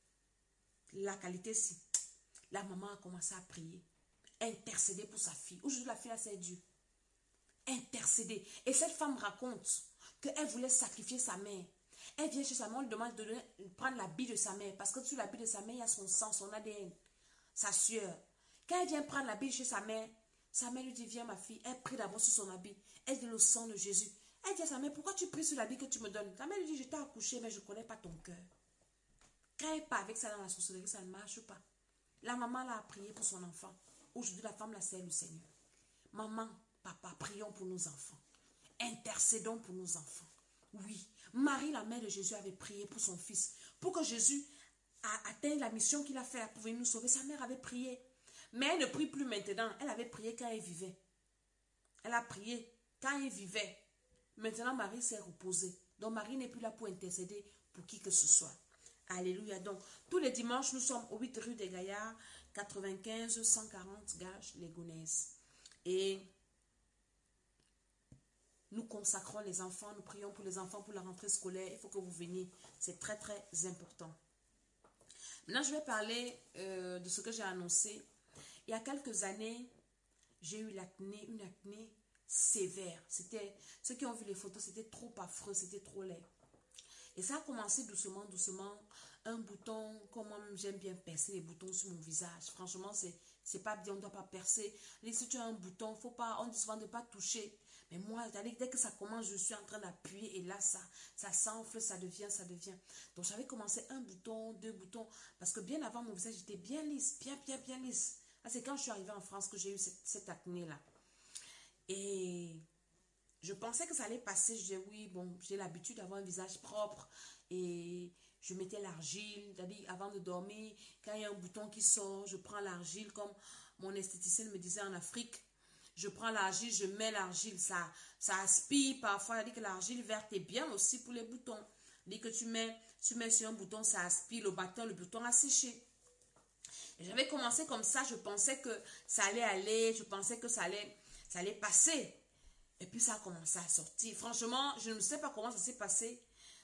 la qualité si. La maman a commencé à prier, intercéder pour sa fille. Aujourd'hui, la fille a c'est Dieu. Intercéder. Et cette femme raconte qu'elle voulait sacrifier sa mère. Elle vient chez sa mère, on lui demande de prendre l'habit de sa mère. Parce que sur l'habit de sa mère, il y a son sang, son ADN, sa sueur. Quand elle vient prendre l'habit chez sa mère lui dit, viens ma fille. Elle prie d'abord sur son habit. Elle dit le sang de Jésus. Elle dit à sa mère, pourquoi tu pries sur l'habit que tu me donnes? Sa mère lui dit, je t'ai accouché, mais je ne connais pas ton cœur. Quand elle part avec ça dans la sorcellerie, ça ne marche pas. La maman l'a prié pour son enfant. Aujourd'hui, la femme la sert le Seigneur. Maman, papa, prions pour nos enfants. Intercédons pour nos enfants. Oui, Marie, la mère de Jésus, avait prié pour son fils. Pour que Jésus atteigne la mission qu'il a faite pour venir nous sauver. Sa mère avait prié. Mais elle ne prie plus maintenant. Elle avait prié quand elle vivait. Elle a prié quand elle vivait. Maintenant, Marie s'est reposée. Donc, Marie n'est plus là pour intercéder pour qui que ce soit. Alléluia. Donc, tous les dimanches, nous sommes au 8 rue des Gaillards, 95 140 Gages-les-Gonesse. Et nous consacrons les enfants, nous prions pour les enfants pour la rentrée scolaire. Il faut que vous veniez. C'est très, très important. Maintenant, je vais parler de ce que j'ai annoncé. Il y a quelques années, j'ai eu l'acné, une acné sévère. C'était, ceux qui ont vu les photos, c'était trop affreux, c'était trop laid. Et ça a commencé doucement, doucement. Un bouton, comme moi j'aime bien percer les boutons sur mon visage. Franchement, c'est pas bien, on ne doit pas percer. Et si tu as un bouton, faut pas, on dit souvent de ne pas toucher. Mais moi, dès que ça commence, je suis en train d'appuyer et là, ça s'enfle, ça devient. Donc, j'avais commencé un bouton, deux boutons. Parce que bien avant, mon visage était bien lisse, bien lisse. C'est quand je suis arrivée en France que j'ai eu cette acné-là. Et je pensais que ça allait passer. Je disais, oui, bon, j'ai l'habitude d'avoir un visage propre. Et je mettais l'argile. C'est-à-dire, avant de dormir, quand il y a un bouton qui sort, je prends l'argile, comme mon esthéticienne me disait en Afrique. Je prends l'argile, je mets l'argile. Ça aspire parfois. C'est-à-dire que l'argile verte est bien aussi pour les boutons. C'est-à-dire que tu mets sur un bouton, ça aspire. Le matin, le bouton a séché. J'avais commencé comme ça, je pensais que ça allait aller, je pensais que ça allait passer. Et puis ça a commencé à sortir. Franchement, je ne sais pas comment ça s'est passé.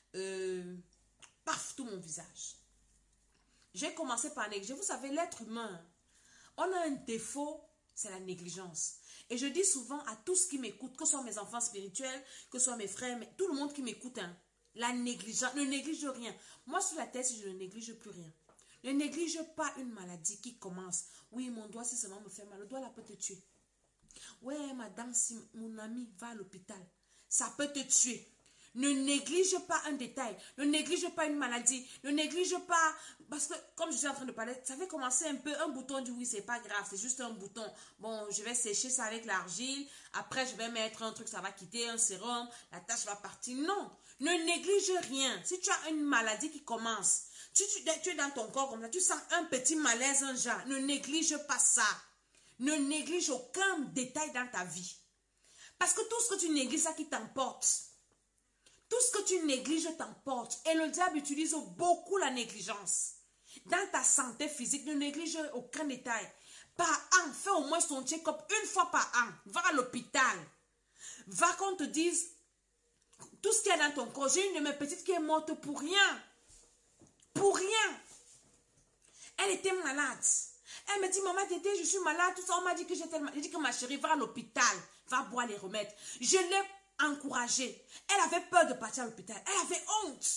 Paf, tout mon visage. J'ai commencé par négliger. Vous savez, l'être humain, on a un défaut, c'est la négligence. Et je dis souvent à tous qui m'écoutent, que ce soit mes enfants spirituels, que ce soit mes frères, tout le monde qui m'écoute, la négligence, ne néglige rien. Moi, sur la tête, je ne néglige plus rien. Ne néglige pas une maladie qui commence. Oui, mon doigt, si seulement me fait mal, le doigt là peut te tuer. Ouais, madame, si mon ami va à l'hôpital, ça peut te tuer. Ne néglige pas un détail. Ne néglige pas une maladie. Ne néglige pas... Parce que, comme je suis en train de parler, ça fait commencer un peu. Un bouton dit oui, c'est pas grave, c'est juste un bouton. Bon, je vais sécher ça avec l'argile. Après, je vais mettre un truc, ça va quitter, un sérum. La tache va partir. Non, ne néglige rien. Si tu as une maladie qui commence, tu es dans ton corps comme ça, tu sens un petit malaise, un genre, ne néglige pas ça. Ne néglige aucun détail dans ta vie. Parce que tout ce que tu négliges, ça qui t'emporte. Tout ce que tu négliges t'emporte. Et le diable utilise beaucoup la négligence. Dans ta santé physique, ne néglige aucun détail. Par an, fais au moins ton check-up une fois par an. Va à l'hôpital. Va qu'on te dise tout ce qu'il y a dans ton corps. J'ai une de mes petites qui est morte pour rien. Pour rien. Elle était malade. Elle me dit, maman, Tété, je suis malade, tout ça. On m'a dit que j'étais malade. J'ai dit que ma chérie, va à l'hôpital. Va boire les remèdes. Je l'ai encouragée. Elle avait peur de partir à l'hôpital. Elle avait honte.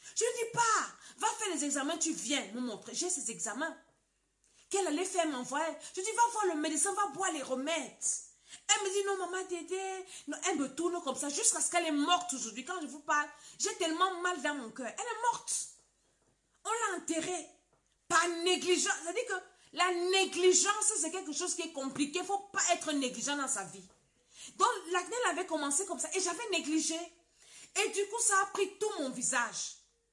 Je lui dis pas, va faire les examens, tu viens me montrer. J'ai ces examens. Qu'elle allait faire m'envoyer. Je dis, va voir le médecin, va boire les remèdes. Elle me dit, non, maman, Dédé. Non, elle me tourne comme ça jusqu'à ce qu'elle est morte aujourd'hui. Quand je vous parle, j'ai tellement mal dans mon cœur. Elle est morte. On l'a enterrée. Par négligence. C'est-à-dire que la négligence, c'est quelque chose qui est compliqué. Il ne faut pas être négligent dans sa vie. Donc, l'acné avait commencé comme ça. Et j'avais négligé. Et du coup, ça a pris tout mon visage.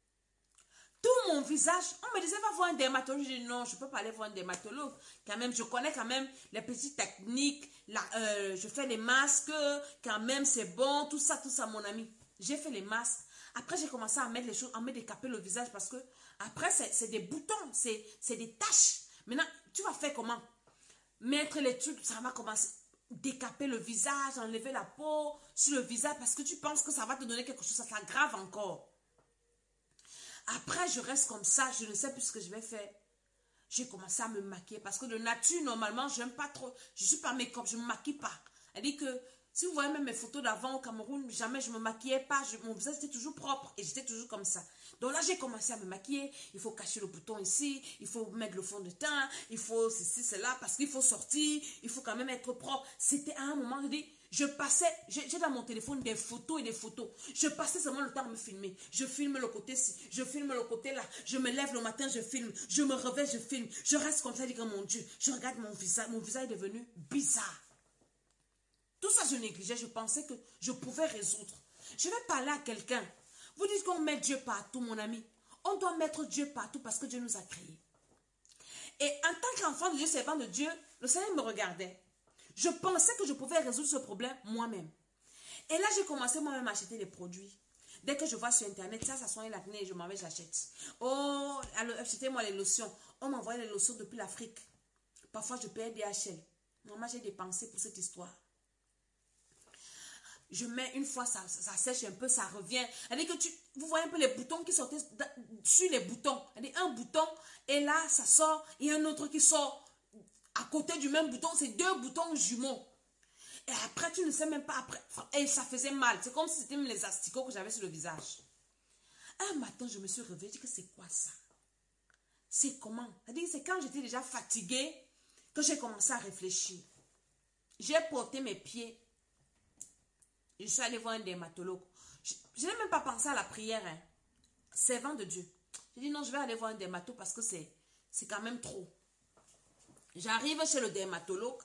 Tout mon visage. On me disait, va voir un dermatologue. Je dis, non, je ne peux pas aller voir un dermatologue. Quand même, je connais quand même les petites techniques. Je fais les masques. Quand même, c'est bon. Tout ça, mon ami. J'ai fait les masques. Après, j'ai commencé à mettre les choses, à me décaper le visage parce que après, c'est des boutons. C'est des taches. Maintenant, tu vas faire comment? Mettre les trucs, ça va commencer. Décaper le visage, enlever la peau sur le visage parce que tu penses que ça va te donner quelque chose, ça s'aggrave encore. Après, je reste comme ça, je ne sais plus ce que je vais faire. J'ai commencé à me maquiller parce que de nature, normalement, je n'aime pas trop. Je ne suis pas make-up, je ne me maquille pas. Elle dit que si vous voyez même mes photos d'avant au Cameroun, jamais je ne me maquillais pas. Mon visage était toujours propre et j'étais toujours comme ça. Donc là, j'ai commencé à me maquiller. Il faut cacher le bouton ici, il faut mettre le fond de teint, il faut ceci, cela, parce qu'il faut sortir, il faut quand même être propre. C'était à un moment, je dis, je passais, j'ai dans mon téléphone des photos et des photos. Je passais seulement le temps à me filmer. Je filme le côté-ci, je filme le côté-là. Je me lève le matin, je filme. Je me réveille, je filme. Je reste comme ça, je dis, mon Dieu, je regarde mon visage est devenu bizarre. Tout ça, je négligeais, je pensais que je pouvais résoudre. Je vais parler à quelqu'un. Vous dites qu'on met Dieu partout, mon ami. On doit mettre Dieu partout parce que Dieu nous a créés. Et en tant qu'enfant de Dieu, servant de Dieu, le Seigneur me regardait. Je pensais que je pouvais résoudre ce problème moi-même. Et là, j'ai commencé moi-même à acheter des produits. Dès que je vois sur Internet, ça soigne l'acné, je m'en vais, j'achète. Oh, achetez-moi les lotions. On m'envoie les lotions depuis l'Afrique. Parfois, je paye DHL. Moi, j'ai dépensé pour cette histoire. Je mets une fois, ça sèche un peu, ça revient. C'est-à-dire que vous voyez un peu les boutons qui sortaient sur les boutons. C'est-à-dire un bouton, et là, ça sort, et un autre qui sort à côté du même bouton. C'est deux boutons jumeaux. Et après, tu ne sais même pas après. Et ça faisait mal. C'est comme si c'était les asticots que j'avais sur le visage. Un matin, je me suis réveillée, je dis que c'est quoi ça? C'est comment? C'est-à-dire c'est quand j'étais déjà fatiguée que j'ai commencé à réfléchir. J'ai porté mes pieds. Je suis allée voir un dermatologue. Je n'ai même pas pensé à la prière. Hein. Servant de Dieu. J'ai dit non, je vais aller voir un dermatologue parce que c'est quand même trop. J'arrive chez le dermatologue.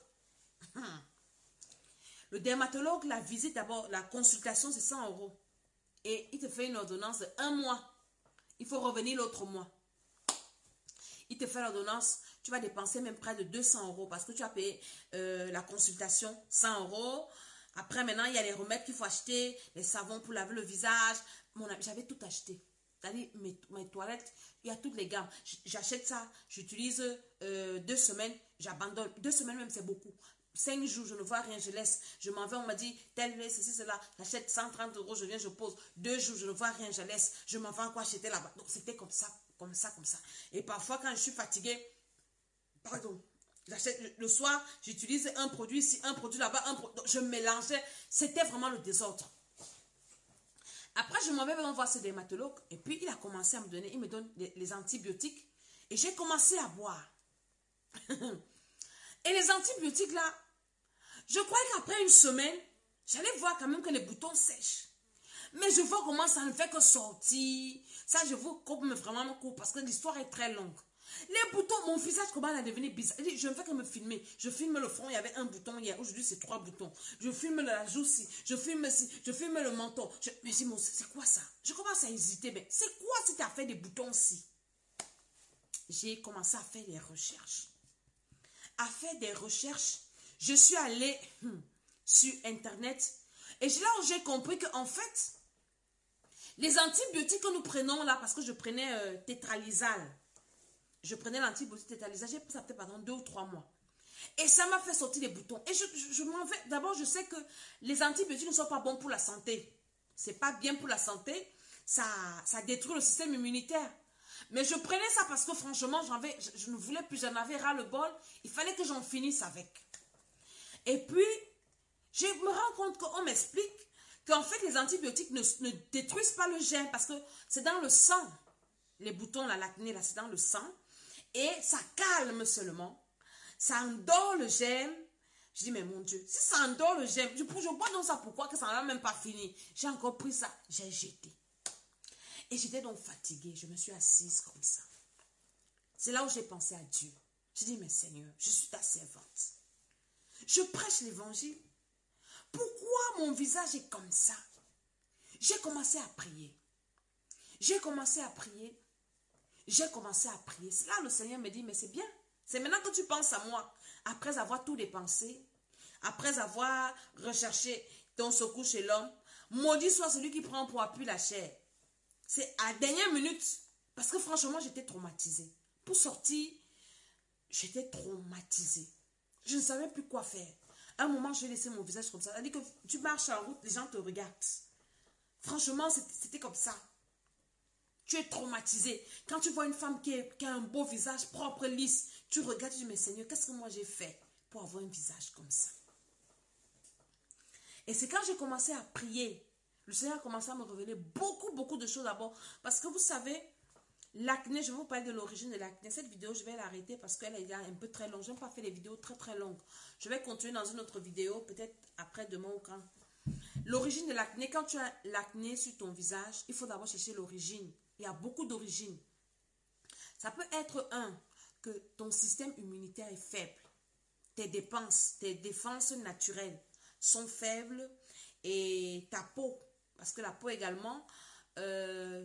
Le dermatologue, la visite d'abord, la consultation, c'est 100 €. Et il te fait une ordonnance de 1 mois. Il faut revenir l'autre mois. Il te fait l'ordonnance, tu vas dépenser même près de 200 € parce que tu as payé la consultation 100 €. Après, maintenant, il y a les remèdes qu'il faut acheter, les savons pour laver le visage. J'avais tout acheté. C'est-à-dire, mes toilettes, il y a toutes les gammes. J'achète ça, j'utilise 2 semaines, j'abandonne. 2 semaines même, c'est beaucoup. 5 jours, je ne vois rien, je laisse. Je m'en vais, on m'a dit, tel, ceci, cela. J'achète 130 €, je viens, je pose. 2 jours, je ne vois rien, je laisse. Je m'en vais encore acheter là-bas. Donc, c'était comme ça, comme ça, comme ça. Et parfois, quand je suis fatiguée, pardon, j'achète le soir, j'utilise un produit ici, un produit là-bas, je mélangeais. C'était vraiment le désordre. Après, je m'en vais voir ce dermatologue. Et puis, il a commencé à me donner, il me donne les antibiotiques. Et j'ai commencé à boire. Et les antibiotiques là, je croyais qu'après une semaine, j'allais voir quand même que les boutons sèchent. Mais je vois comment ça ne fait que sortir. Ça, je vous coupe, mais vraiment me coupe parce que l'histoire est très longue. Les boutons, mon visage commence à devenir bizarre. Je ne fais que me filmer. Je filme le front, il y avait un bouton hier. Aujourd'hui, c'est 3 boutons. Je filme la joue-ci, je filme le menton. Mais c'est quoi ça? Je commence à hésiter. Mais c'est quoi si tu as fait des boutons-ci? J'ai commencé à faire des recherches. Je suis allée sur Internet. Et là où j'ai compris qu'en fait, les antibiotiques que nous prenons là, parce que je prenais tétralysal. Je prenais l'antibiotique tétralysal, j'ai pris ça peut-être pendant 2 ou 3 mois. Et ça m'a fait sortir des boutons. Et je m'en vais. D'abord, je sais que les antibiotiques ne sont pas bons pour la santé. C'est pas bien pour la santé. Ça détruit le système immunitaire. Mais je prenais ça parce que franchement, je ne voulais plus, j'en avais ras le bol. Il fallait que j'en finisse avec. Et puis, je me rends compte qu'on m'explique qu'en fait, les antibiotiques ne détruisent pas le germe parce que c'est dans le sang. Les boutons, l'acné, là, c'est dans le sang. Et ça calme seulement. Ça endort le germe. Je dis, mais mon Dieu, si ça endort le germe, je bois donc ça, pourquoi que ça n'a même pas fini? J'ai encore pris ça, j'ai jeté. Et j'étais donc fatiguée, je me suis assise comme ça. C'est là où j'ai pensé à Dieu. Je dis, mais Seigneur, je suis ta servante. Je prêche l'évangile. Pourquoi mon visage est comme ça? J'ai commencé à prier. J'ai commencé à prier. J'ai commencé à prier. C'est là le Seigneur me dit, mais c'est bien. C'est maintenant que tu penses à moi. Après avoir tout dépensé, après avoir recherché ton secours chez l'homme, maudit soit celui qui prend pour appui la chair. C'est à la dernière minute. Parce que franchement, j'étais traumatisée. Pour sortir, j'étais traumatisée. Je ne savais plus quoi faire. À un moment, j'ai laissé mon visage comme ça. C'est-à-dire que tu marches en route, les gens te regardent. Franchement, c'était comme ça. Tu es traumatisé. Quand tu vois une femme qui a un beau visage propre, lisse, tu regardes, tu dis, mais Seigneur, qu'est-ce que moi j'ai fait pour avoir un visage comme ça? Et c'est quand j'ai commencé à prier, le Seigneur a commencé à me révéler beaucoup de choses d'abord. Parce que vous savez, l'acné, je vais vous parler de l'origine de l'acné. Cette vidéo, je vais l'arrêter parce qu'elle est un peu très longue. Je n'aime pas faire des vidéos très longues. Je vais continuer dans une autre vidéo, peut-être après demain ou quand. L'origine de l'acné, quand tu as l'acné sur ton visage, il faut d'abord chercher l'origine. Il y a beaucoup d'origines. Ça peut être que ton système immunitaire est faible. Tes défenses naturelles sont faibles et ta peau, parce que la peau également peut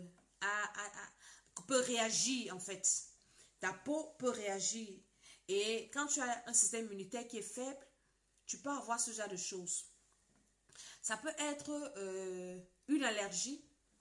réagir en fait. Ta peau peut réagir. Et quand tu as un système immunitaire qui est faible, tu peux avoir ce genre de choses. Ça peut être une allergie.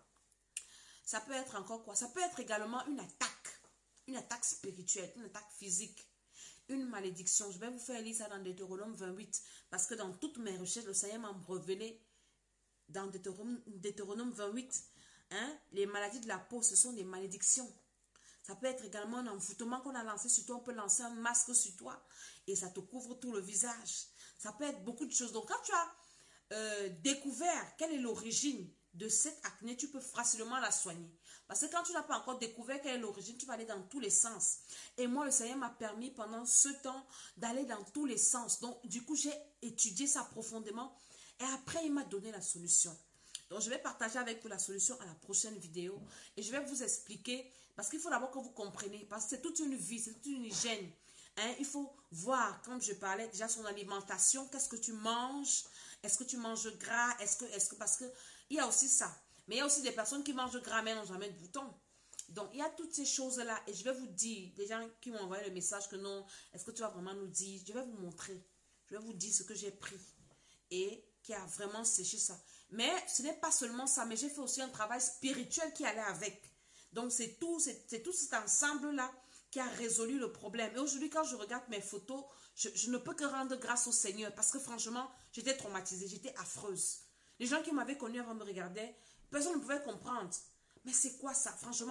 Ça peut être encore quoi? Ça peut être également une attaque spirituelle, une attaque physique, une malédiction. Je vais vous faire lire ça dans Deutéronome 28, parce que dans toutes mes recherches, le Seigneur m'a révélé dans Deutéronome 28, les maladies de la peau, ce sont des malédictions. Ça peut être également un envoûtement qu'on a lancé sur toi, on peut lancer un masque sur toi et ça te couvre tout le visage. Ça peut être beaucoup de choses. Donc quand tu as découvert quelle est l'origine de cette acné, tu peux facilement la soigner. Parce que quand tu n'as pas encore découvert quelle est l'origine, tu vas aller dans tous les sens. Et moi, le Seigneur m'a permis pendant ce temps d'aller dans tous les sens. Donc, du coup, j'ai étudié ça profondément. Et après, il m'a donné la solution. Donc, je vais partager avec vous la solution à la prochaine vidéo. Et je vais vous expliquer, parce qu'il faut d'abord que vous compreniez. Parce que c'est toute une vie, c'est toute une hygiène. Il faut voir, comme je parlais déjà, son alimentation. Qu'est-ce que tu manges? Est-ce que tu manges gras? Parce que il y a aussi ça. Mais il y a aussi des personnes qui mangent gras mais n'ont jamais de boutons. Donc, il y a toutes ces choses-là. Et je vais vous dire, des gens qui m'ont envoyé le message que non, est-ce que tu vas vraiment nous dire? Je vais vous montrer. Je vais vous dire ce que j'ai pris. Et qui a vraiment séché ça. Mais ce n'est pas seulement ça. Mais j'ai fait aussi un travail spirituel qui allait avec. Donc, c'est tout cet ensemble-là qui a résolu le problème. Et aujourd'hui, quand je regarde mes photos, je ne peux que rendre grâce au Seigneur. Parce que franchement, j'étais traumatisée. J'étais affreuse. Les gens qui m'avaient connue avant me regardaient, personne ne pouvait comprendre. Mais c'est quoi ça? Franchement,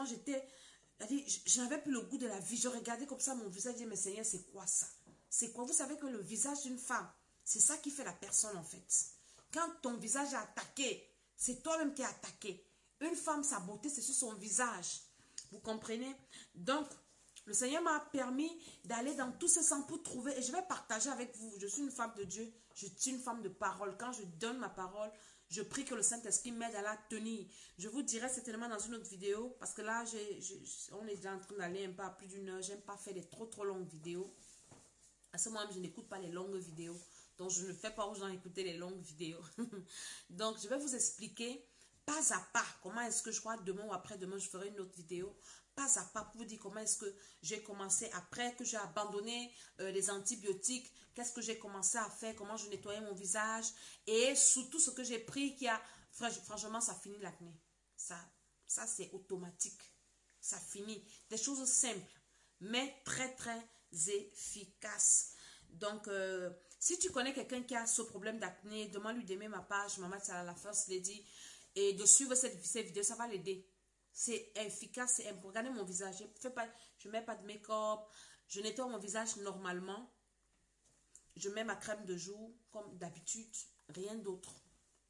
je n'avais plus le goût de la vie. Je regardais comme ça mon visage et disais, mais Seigneur, c'est quoi ça? C'est quoi? Vous savez que le visage d'une femme, c'est ça qui fait la personne en fait. Quand ton visage est attaqué, c'est toi-même qui es attaqué. Une femme, sa beauté, c'est sur son visage. Vous comprenez? Donc, le Seigneur m'a permis d'aller dans tous ces sens pour trouver, et je vais partager avec vous. Je suis une femme de Dieu, je suis une femme de parole. Quand je donne ma parole, je prie que le Saint-Esprit m'aide à la tenir. Je vous dirai certainement dans une autre vidéo, parce que là, on est déjà en train d'aller un peu à plus d'une heure. J'aime pas faire des trop longues vidéos. À ce moment, je n'écoute pas les longues vidéos. Donc, je ne fais pas aux gens écouter les longues vidéos. Donc, je vais vous expliquer pas à pas comment est-ce que je crois demain ou après-demain, je ferai une autre vidéo. Pas à pas pour vous dire comment est-ce que j'ai commencé après que j'ai abandonné les antibiotiques. Qu'est-ce que j'ai commencé à faire, comment je nettoyais mon visage. Et surtout ce que j'ai pris qui a... Franchement, ça finit l'acné. Ça c'est automatique. Ça finit. Des choses simples, mais très efficaces. Donc, si tu connais quelqu'un qui a ce problème d'acné, demande-lui d'aimer ma page, Maman Tchalala la First Lady, et de suivre cette vidéo, ça va l'aider. C'est efficace, c'est important. Regardez mon visage, je ne mets pas de make-up, je nettoie mon visage normalement, je mets ma crème de jour comme d'habitude, rien d'autre.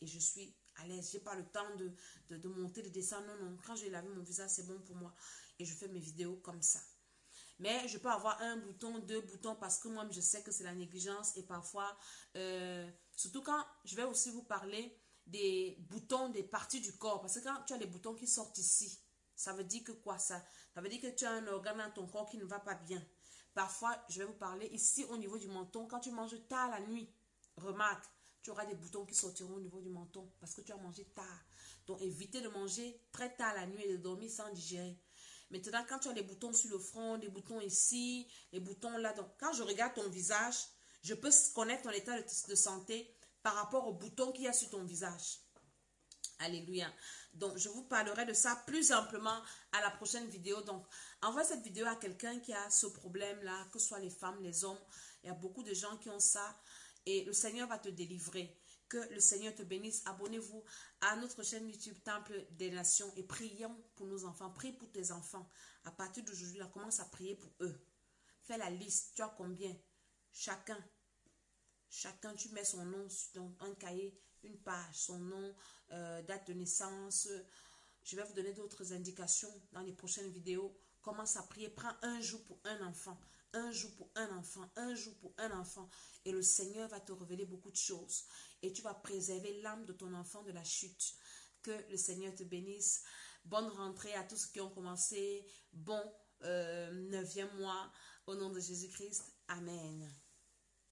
et je suis à l'aise. Je n'ai pas le temps de monter, de descendre. Non, non. Quand j'ai lavé mon visage, c'est bon pour moi. Et je fais mes vidéos comme ça. Mais je peux avoir un bouton, deux boutons parce que moi, je sais que c'est la négligence. Et parfois, surtout quand je vais aussi vous parler des boutons des parties du corps. Parce que quand tu as des boutons qui sortent ici, ça veut dire que quoi ça? Ça veut dire que tu as un organe dans ton corps qui ne va pas bien. Parfois, je vais vous parler ici au niveau du menton. Quand tu manges tard la nuit, remarque, tu auras des boutons qui sortiront au niveau du menton parce que tu as mangé tard. Donc, évitez de manger très tard la nuit et de dormir sans digérer. Maintenant, quand tu as des boutons sur le front, des boutons ici, les boutons là, donc quand je regarde ton visage, je peux connaître ton état de santé par rapport aux boutons qu'il y a sur ton visage. Alléluia. Donc, je vous parlerai de ça plus amplement à la prochaine vidéo. Donc, envoie cette vidéo à quelqu'un qui a ce problème-là, que ce soit les femmes, les hommes. Il y a beaucoup de gens qui ont ça. Et le Seigneur va te délivrer. Que le Seigneur te bénisse. Abonnez-vous à notre chaîne YouTube Temple des Nations et prions pour nos enfants. Prie pour tes enfants. À partir d'aujourd'hui, là, commence à prier pour eux. Fais la liste. Tu as combien? Chacun, tu mets son nom dans un cahier, une page, son nom, date de naissance. Je vais vous donner d'autres indications dans les prochaines vidéos. Commence à prier. Prends un jour pour un enfant. Un jour pour un enfant. Un jour pour un enfant. Et le Seigneur va te révéler beaucoup de choses. Et tu vas préserver l'âme de ton enfant de la chute. Que le Seigneur te bénisse. Bonne rentrée à tous ceux qui ont commencé. Bon 9e mois. Au nom de Jésus-Christ. Amen.